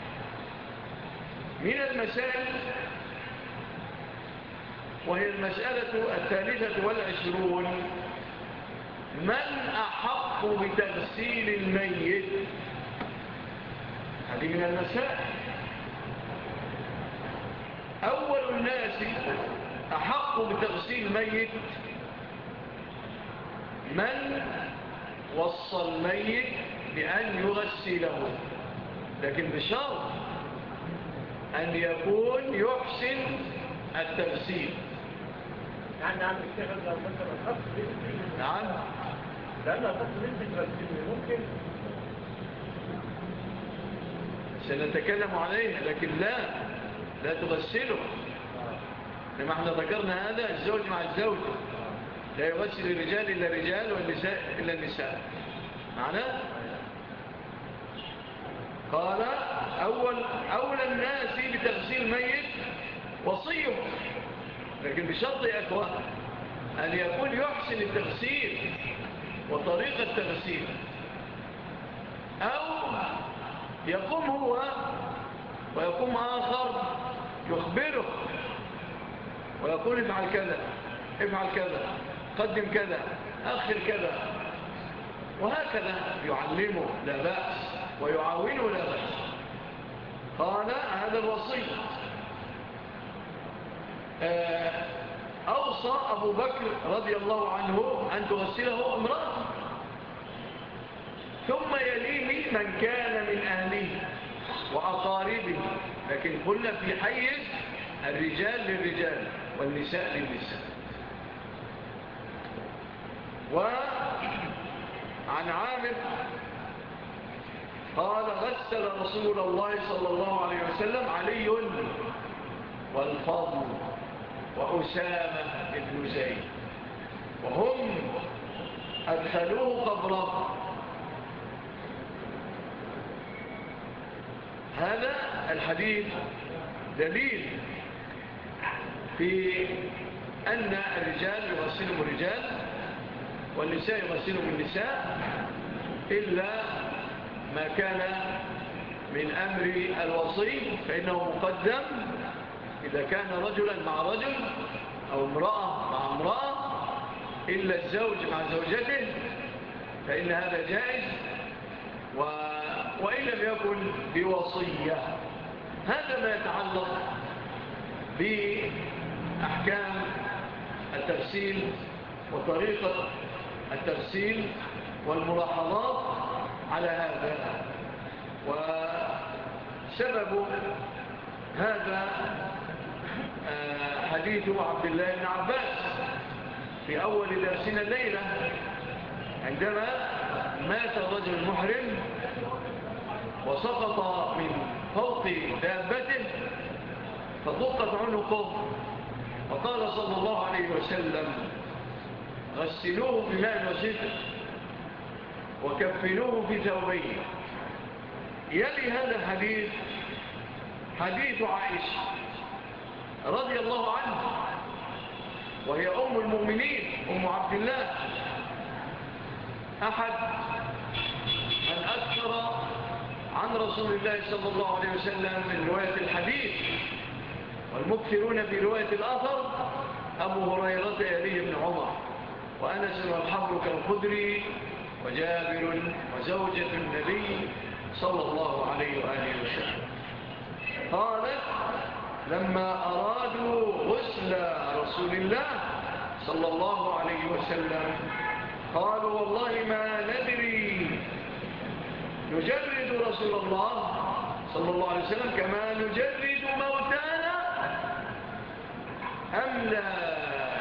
S2: من المسائل وهي المسألة الثالثة والعشرون من أحق بتغسيل الميت. هذه من المسائل. أول الناس أحق بتغسيل الميت من وصى الميت بأن يغسله، لكن بشرط أن يكون يحسن التغسيل.
S3: يعني عم الشيخ لو مثلا خط بنتي
S2: نعم
S3: لأنها خط بنتي تغسلني ممكن
S2: سنتكلم عليه، لكن لا لا تغسله. لما احنا ذكرنا هذا الزوج مع الزوج لا يغسل الرجال إلا الرجال والنساء إلا النساء معناه. قال أول أولى الناس بتغسيل ميت وصيه، لكن بشرط أكوى أن يكون يحسن التغسيل وطريقة التغسيل، أو يقوم هو ويقوم آخر يخبره ويقول افعل كذا افعل كذا قدم كذا أخر كذا، وهكذا يعلمه لا بأس ويعاونه لا بأس. قال هذا الوصي. أوصى أبو بكر رضي الله عنه أن تغسله امرأة، ثم يليه من كان من أهله وأقاربه، لكن قلنا في حيز الرجال للرجال والنساء للنساء. وعن عامر قال غسل رسول الله صلى الله عليه وسلم علي والفضل وأسامة بن زيد وهم أدخلوه قبره. هذا الحديث دليل في أن الرجال يغسلهم الرجال والنساء يغسلهم النساء، إلا ما كان من أمر الوصي فإنه مقدم إذا كان رجلا مع رجل أو امرأة مع امرأة، إلا الزوج مع زوجته فإن هذا جائز، و... وإن لم يكن بوصية. هذا ما يتعلق بأحكام التغسيل وطريقة التغسيل والملاحظات على هذا. وسبب هذا حديث عبد الله بن عباس في أول درسنا الليلة عندما مات الرجل المحرم وسقط من فوق دابته فضقت عنقه، وقال صلى الله عليه وسلم: غسلوه بماء وسدر وكفنوه في ثوبين. يلي هذا الحديث حديث عائشة رضي الله عنها، وهي أم المؤمنين أم عبد الله، أحد من أكثر عن رسول الله صلى الله عليه وسلم من رواية الحديث، والمكثرون في رواية الأثر أبو هريرة يليه بن عمر وأنس والحبر كالخدري وجابر وزوجة النبي صلى الله عليه وآله وسلم. قالت: لما أرادوا غسل رسول الله صلى الله عليه وسلم قالوا: والله ما ندري نجرد رسول الله صلى الله عليه وسلم كما نجرد موتانا أم لا،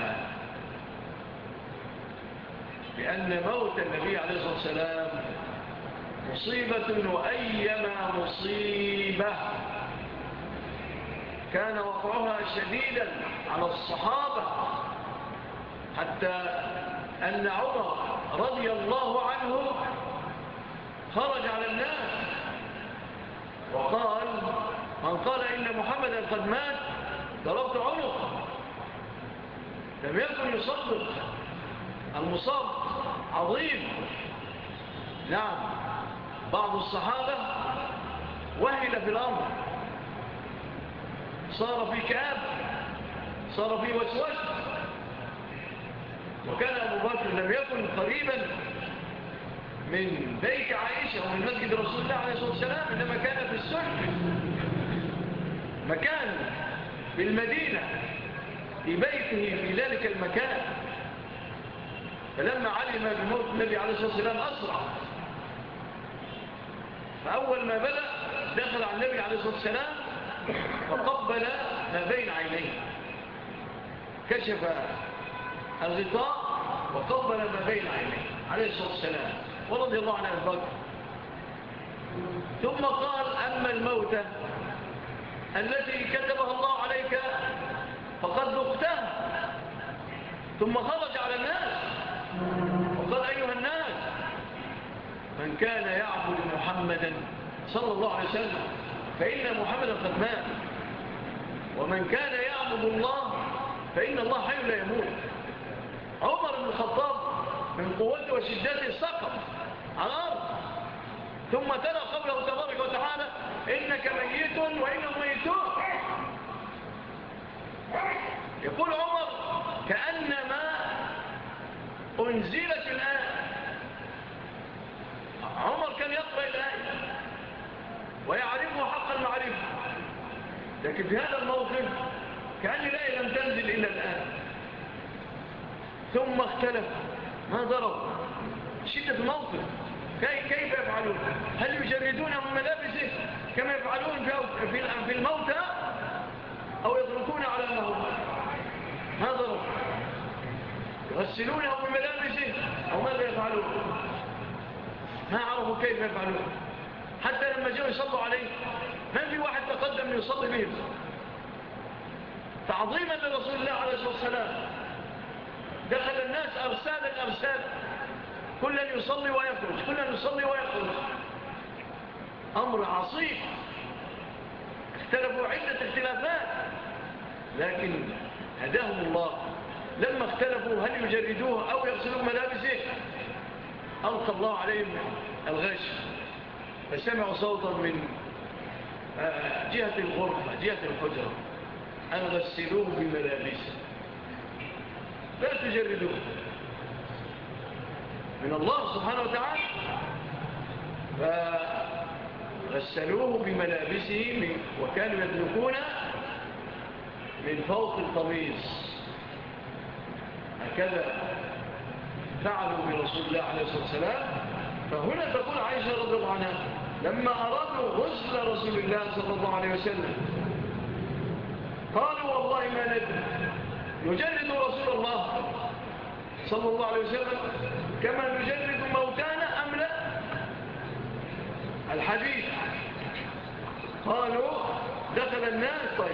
S2: لأن موت النبي عليه الصلاة والسلام مصيبة، وأيما مصيبة كان وقعها شديدا على الصحابة، حتى أن عمر رضي الله عنه خرج على الناس وقال: من قال إن محمدا قد مات ضربت عنقه. لم يكن يصدق، المصاب عظيم. نعم، بعض الصحابة وهل في الأمر، صار في كآب، صار في وسوس. وكان أبو بكر لم يكن قريبا من بيت عائشة ومن مسجد رسول الله عليه الصلاة والسلام، إنما كان في السلح، مكان في المدينة، في بيته في ذلك المكان. فلما علم بموت النبي عليه الصلاة والسلام أسرع، فأول ما بدأ دخل على النبي عليه الصلاة والسلام فقبل ما بين عينيه، كشف الغطاء وقبل ما بين عينيه عليه الصلاة والسلام ورضي الله عنه أبو بكر. ثم قال: أما الموتى التي كتبها الله عليك فقد ذقتها. ثم خرج على الناس وقال: أيها الناس، من كان يعبد محمدا صلى الله عليه وسلم فإن محمدا قد مات، ومن كان يعبد الله فإن الله حي لا يموت. عمر بن الخطاب من قوته وشدته سقط على الأرض، ثم تلا قوله تبارك وتعالى: إنك ميت وإنهم ميتون. يقول عمر: كأنما أنزلت الآية. عمر كان يقرأ الآية ويعرفه حق المعرفة، لكن في هذا الموقف كأن الآية لم تنزل إلا الآن. ثم اختلف، ما ضرب شدة الموقف، كيف يفعلون؟ هل يجردونه من ملابسه كما يفعلون في الموتى أو يتركون على ما هو؟ ما ضرب، يغسلونه من ملابسه أو ماذا يفعلون؟ ما عرفوا كيف يفعلون، حتى لما جاءوا يصلوا عليه ما في واحد تقدم يصلي بهم تعظيما لرسول الله عليه الصلاة والسلام. دخل الناس أرسالا أرسالا، كلا يصلي ويخرج، كلا يصلي ويخرج، أمر عصيب. اختلفوا عدة اختلافات، لكن هداهم الله. لما اختلفوا هل يجردوه أو يغسلوا ملابسه ألقى الله عليهم الغش، فسمعوا صوتا من جهة الغرفة، جهة الحجرة: أن غسلوه بملابسه لا تجردوه. من الله سبحانه وتعالى. فغسلوه بملابسه، وكانوا يدلكون من فوق القميص، هكذا فعلوا برسول الله عليه الصلاة والسلام. فهنا تقول عائشة رضي الله عنها: لما أرادوا غسل رسول الله صلى الله عليه وسلم قالوا والله ما ندري نجرد رسول الله صلى الله عليه وسلم كما نجرد موتانا أم لا؟ الحديث. قالوا دخل الناس. طيب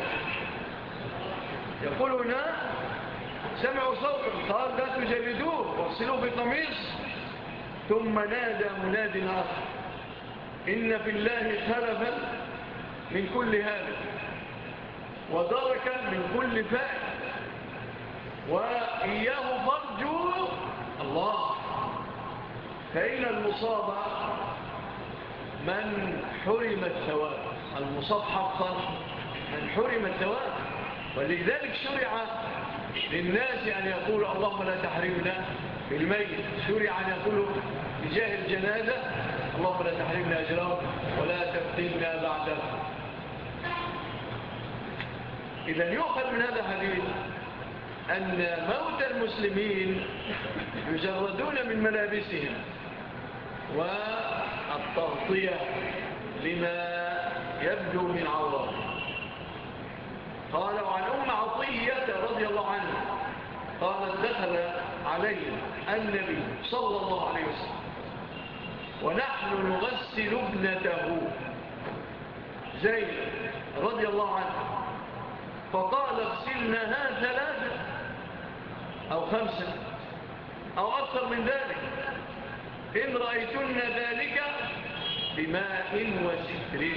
S2: يقولون سمعوا صوتا قال لا تجردوه واغسلوه بقميص. ثم نادى مناد آخر إن في الله خلفا من كل هذا ودركا من كل فائد وإياه فرجوا الله. فإن المصاب من حرم الثواب، المصاب حقا من حرم الثواب. ولذلك شرع للناس أن يقولوا اللهم لا تحرمنا بالميت، شرع أن يقولوا لجاه الجنازة اللهم لا تحرمنا أجره ولا تفتنا بعده. إذن يؤخذ من هذا الحديث أن موت المسلمين يجردون من ملابسهم والتغطية لما يبدو من عورات. قال عن أم عطية رضي الله عنها قالت دخل علينا النبي صلى الله عليه وسلم ونحن نغسل ابنته زينب رضي الله عنها فقال اغسلناها ثلاثة أو خمسة أو أكثر من ذلك إن رأيتن ذلك بماء وستر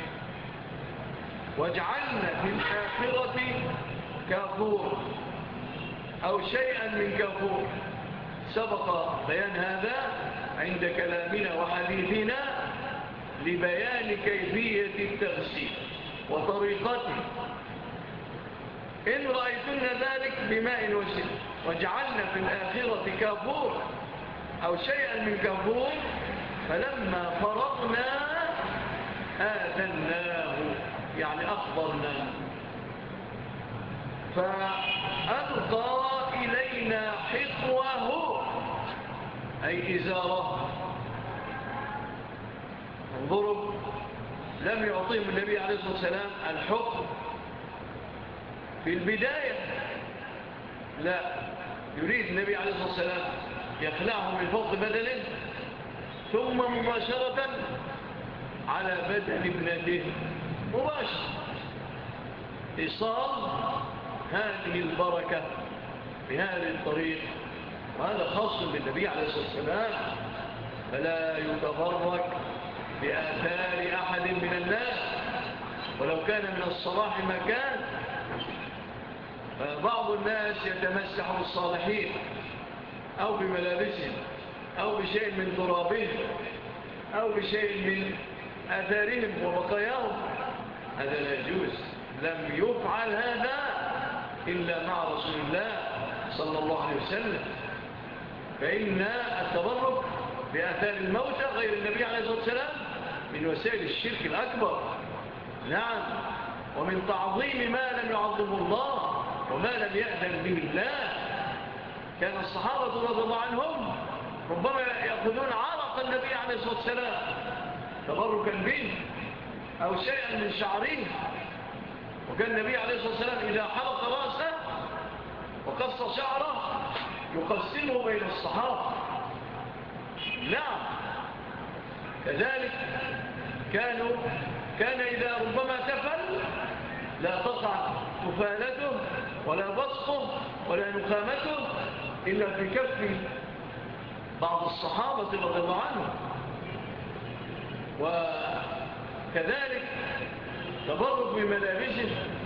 S2: واجعلنا في الآخرة كافور أو شيئا من كافور. سبق بيان هذا عند كلامنا وحديثنا لبيان كيفية التغسيل وطريقته. إن رأيتن ذلك بماء وستر واجعلنا في الآخرة كافور أو شيئا من كافور. فلما فرغنا آذناه يعني أخبرنا فألقى إلينا حقوه أي إزاره. انظروا لم يعطيهم النبي عليه الصلاة والسلام الحكم في البداية، لا، يريد النبي عليه الصلاة والسلام يخلعهم من فوق بدنه ثم مباشرة على بدن ابنته مباشرة إيصال هذه البركة بهذه الطريق. وهذا خاص بالنبي عليه الصلاة والسلام فلا يتبرك بآثار أحد من الناس ولو كان من الصلاح ما كان. فبعض الناس يتمسح بالصالحين أو بملابسهم أو بشيء من ترابهم أو بشيء من آثارهم وبقاياهم. هذا لا يجوز، لم يفعل هذا إلا مع رسول الله صلى الله عليه وسلم. فإن التبرك بآثار الموتى غير النبي عليه الصلاة والسلام من وسائل الشرك الأكبر. نعم، ومن تعظيم ما لم يعظمه الله وما لم يأذن به الله. كان الصحابة رضي الله عنهم ربما يأخذون عرق النبي عليه الصلاة والسلام تبركا به أو شيئا من شعره. وكان النبي عليه الصلاة والسلام إذا حلق رأسه وقص شعره يقسمه بين الصحابة. نعم، كذلك كانوا كان إذا ربما تفل لا تقع تفالته ولا بسطه ولا نخامته إلا في كف بعض الصحابة رضي الله عنهم. وكذلك تبرك بملابسه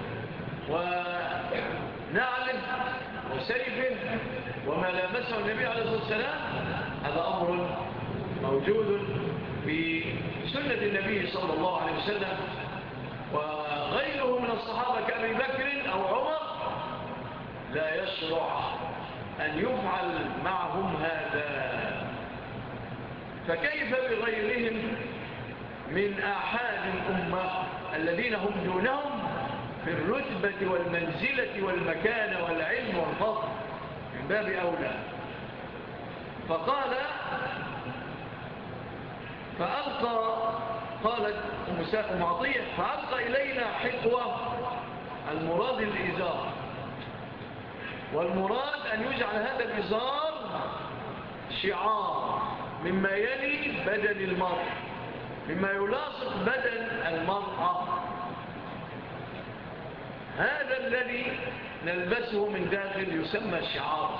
S2: ونعله وسيفه وما لامسه النبي عليه الصلاة والسلام هذا أمر موجود في سنة النبي صلى الله عليه وسلم. وغيره من الصحابة كأبي بكر أو عمر لا يشرع أن يفعل معهم هذا. فكيف بغيرهم من آحاد الأمة الذين هم دونهم في الرتبة والمنزلة والمكان والعلم والفضل من باب أولى. فقال فألقى قالت أم عطية فألقى إلينا حقوة المراد الإزار، والمراد أن يجعل هذا الإزار شعار مما يلي بدن المرء، مما يلاصق بدن المرأة. هذا الذي نلبسه من داخل يسمى شعار،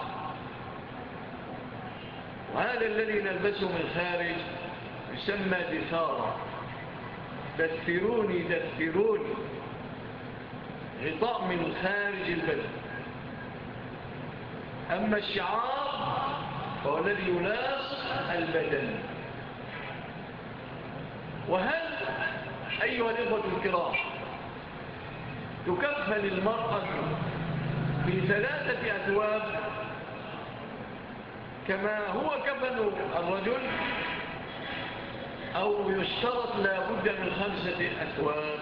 S2: وهذا الذي نلبسه من خارج يسمى دثارة. دثروني دثروني، غطاء من خارج البدن. أما الشعار فهو الذي يلاصق البدن. وهل أيها الإخوة الكرام تكفل المرأة في ثلاثة أثواب كما هو كفن الرجل، أو يشترط لا بد من خمسة أثواب؟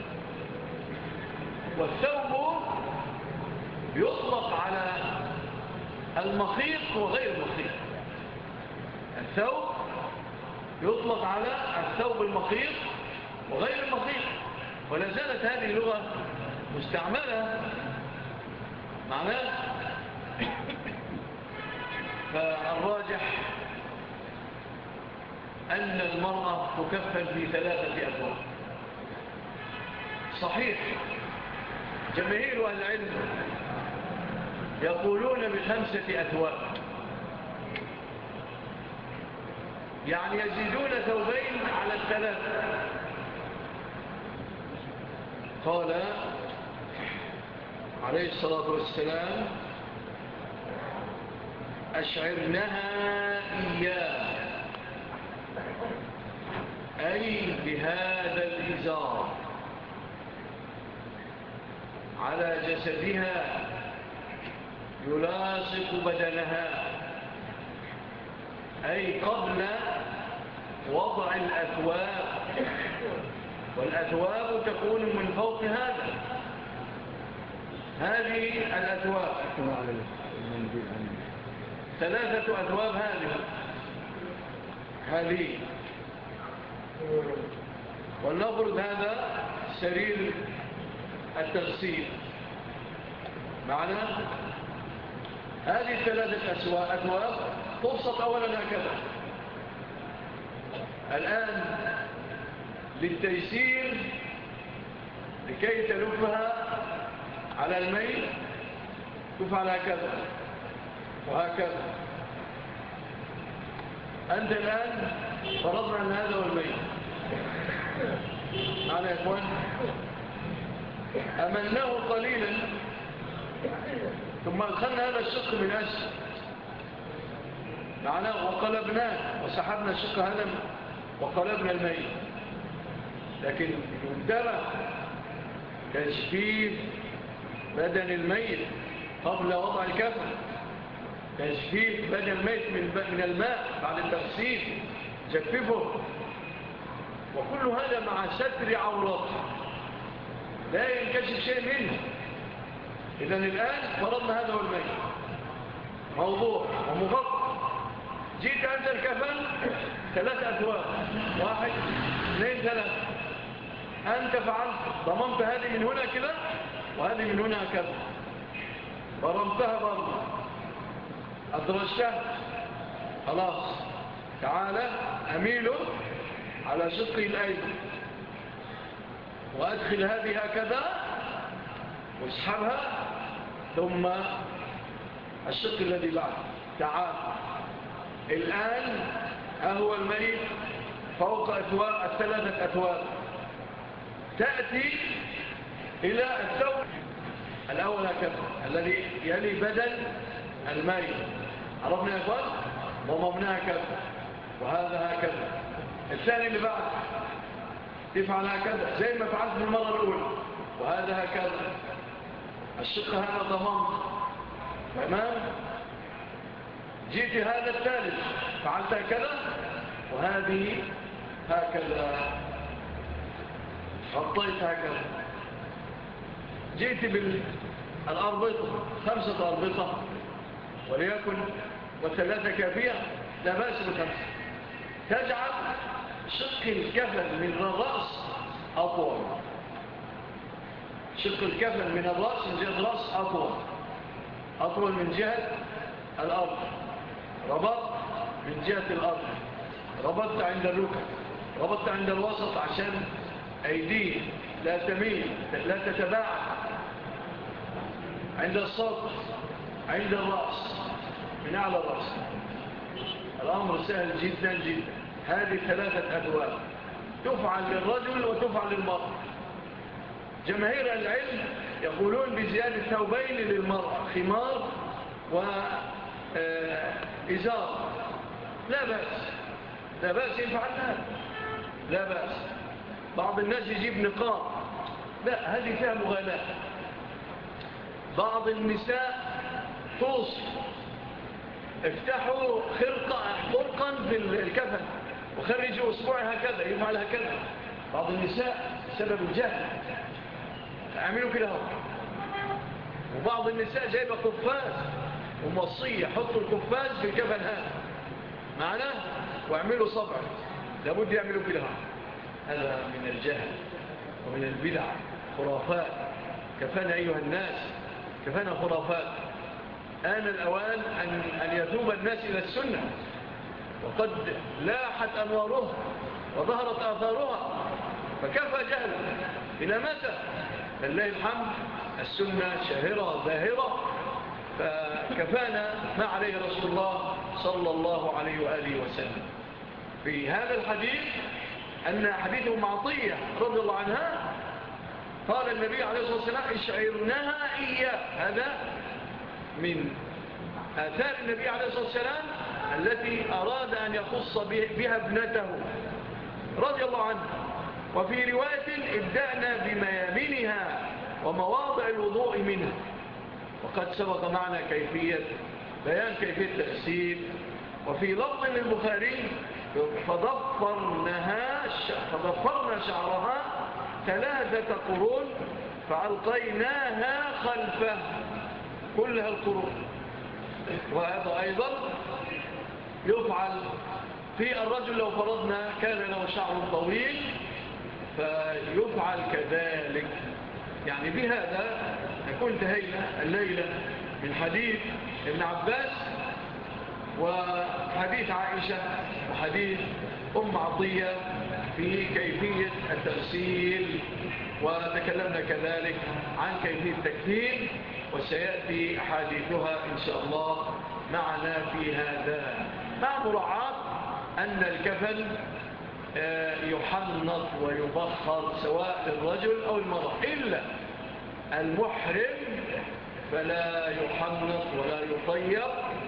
S2: والثوب يطلق على المخيط وغير المخيط. الثوب يطلق على الثوب المخيط وغير المخيط، ولا زالت هذه اللغة مستعملة معناه. فالراجح أن المرأة تكفل في ثلاثة أثواب. صحيح جماهير أهل العلم يقولون بخمسة أثواب، يعني يزيدون ثوبين على الثلاثة. قال عليه الصلاة والسلام: أشعرنها إياه، أي بهذا الإزار على جسدها يلاصق بدنها، أي قبل وضع الأثواب. والأثواب تكون من فوق هذا. هذه الأثواب ثلاثة أثواب. هذه هذه ولنفرض هذا سرير التغسيل معنا. هذه الثلاثة أثواب تبسط أولا هكذا. الآن للتيسير لكي تلفها على الميل تفعل هكذا وهكذا. أنت الآن فرضنا أن هذا هو الميل معنا يا إخوان. أملناه قليلا ثم أدخلنا هذا الشق من أسفل معنا وقلبناه وسحبنا الشق هذا وقلبنا الميل. لكن يندرى تجفيف بدن الميت قبل وضع الكفن، تجفيف بدن الميت من الماء بعد التغسيل، جففه، وكل هذا مع ستر عورته لا ينكشف شيء منه. إذن الآن فرضنا هذا هو الميت موضوع ومغطى. جيت أنت الكفن ثلاث أثواب، واحد اثنين ثلاث. أنت فعلت ضممت هذه من هنا كده وهذه من هنا كده، ضممتها برضه، أدرجتها، خلاص. تعالى أميله على شقه الأيدي وأدخل هذه هكذا واسحبها، ثم الشق الذي بعد. تعال الآن أهو الميت فوق أثواب الثلاثة أثواب. تأتي إلى الثوب الأول هكذا الذي يلي بدن الميت. عرفنا يا أخوان؟ ضممناها هكذا وهذا هكذا. الثاني اللي بعد تفعل هكذا زي ما فعلت في المرة الأولى، وهذا هكذا. الشق هذا ضممت تمام. جيت هذا الثالث فعلت هكذا وهذه هكذا، غطيت هكذا. جيت بالأربطة، خمسة أربطة وليكن وثلاثة كافية، لا بأس بخمسة. تجعل شق الكفن من الرأس أطول شق الكفن من الرأس من جهة الرأس أطول أطول من جهة الأرض، ربط من جهة الأرض، ربطت عند الركب، ربطت عند الوسط عشان أيديه لا تميل لا تتباعد، عند الصوت، عند الرأس، من أعلى الرأس. الأمر سهل جدا جدا. هذه ثلاثة أدوار تفعل للرجل وتفعل للمرأة. جماهير العلم يقولون بزيادة ثوبين للمرأة، خمار وإزار، لا بأس، لا بأس يفعل هذا، لا بأس. بعض الناس يجيب نقاب، لا، هذه فيها مغالاة. بعض النساء توصي افتحوا خرقة خرقا في الكفن وخرجوا أسبوع هكذا، يفعل هكذا. بعض النساء سبب الجهل عملوا كده هو. وبعض النساء جايبة قفاز وموصية حطوا القفاز في الكفن هذا معنا واعملوا صبع، لابد يعملوا كده هو. هذا من الجهل ومن البدع، خرافات. كفانا أيها الناس، كفانا خرافات. آن الأوان أن, أن يتوب الناس إلى السنة، وقد لاحت أنوارها وظهرت آثارها، فكفى جهل إلى متى؟ فالله الحمد السنة شاهرة ظاهرة، فكفانا ما عليه رسول الله صلى الله عليه وآله وسلم. في هذا الحديث أن حديث أم عطية رضي الله عنها قال النبي عليه الصلاة والسلام اشعرناها إياه. هذا من آثار النبي عليه الصلاة والسلام التي أراد أن يخص بها ابنته رضي الله عنها. وفي رواية ابدأنا بميامنها ومواضع الوضوء منها. وقد سبق معنا كيفية بيان كيفية تغسيل. وفي لفظ للبخاري فضفرناها فضفرنا شعرها ثلاثة قرون فألقيناها خلفه، كلها القرون. وهذا أيضا يفعل في الرجل لو فرضنا كان له شعر طويل فيفعل كذلك. يعني بهذا نكون انتهينا الليلة من حديث ابن عباس وحديث عائشة وحديث أم عطية في كيفية التغسيل، وتكلمنا كذلك عن كيفية التكفين، وسيأتي حديثها إن شاء الله معنا في هذا، مع مراعاة أن الكفن يحنط ويبخر سواء للرجل أو المرأة، إلا المحرم فلا يحنط ولا يطيب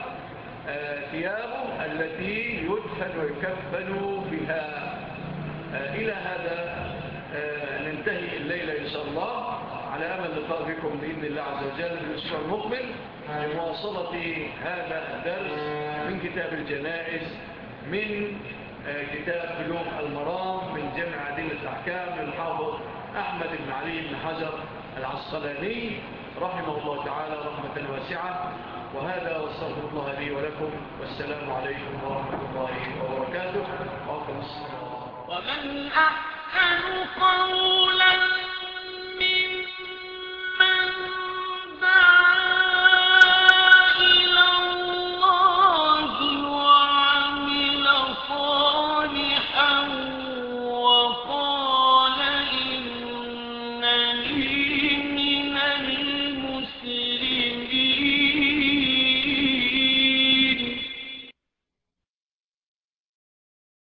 S2: ثيابه التي يدفن ويكفن بها. إلى هذا ننتهي الليلة إن شاء الله، على أمل لقاء بكم بإذن الله عز وجل في الأسبوع المقبل لمواصلة هذا الدرس من كتاب الجنائز، من كتاب بلوغ المرام، من جمع أدلة الأحكام للحافظ أحمد بن علي بن حجر العسقلاني رحمه الله تعالى رحمة واسعة. وهذا واستغفر الله لي ولكم، والسلام عليكم ورحمة الله وبركاته. وأقم الصلاة.
S1: ومن أحسن قولا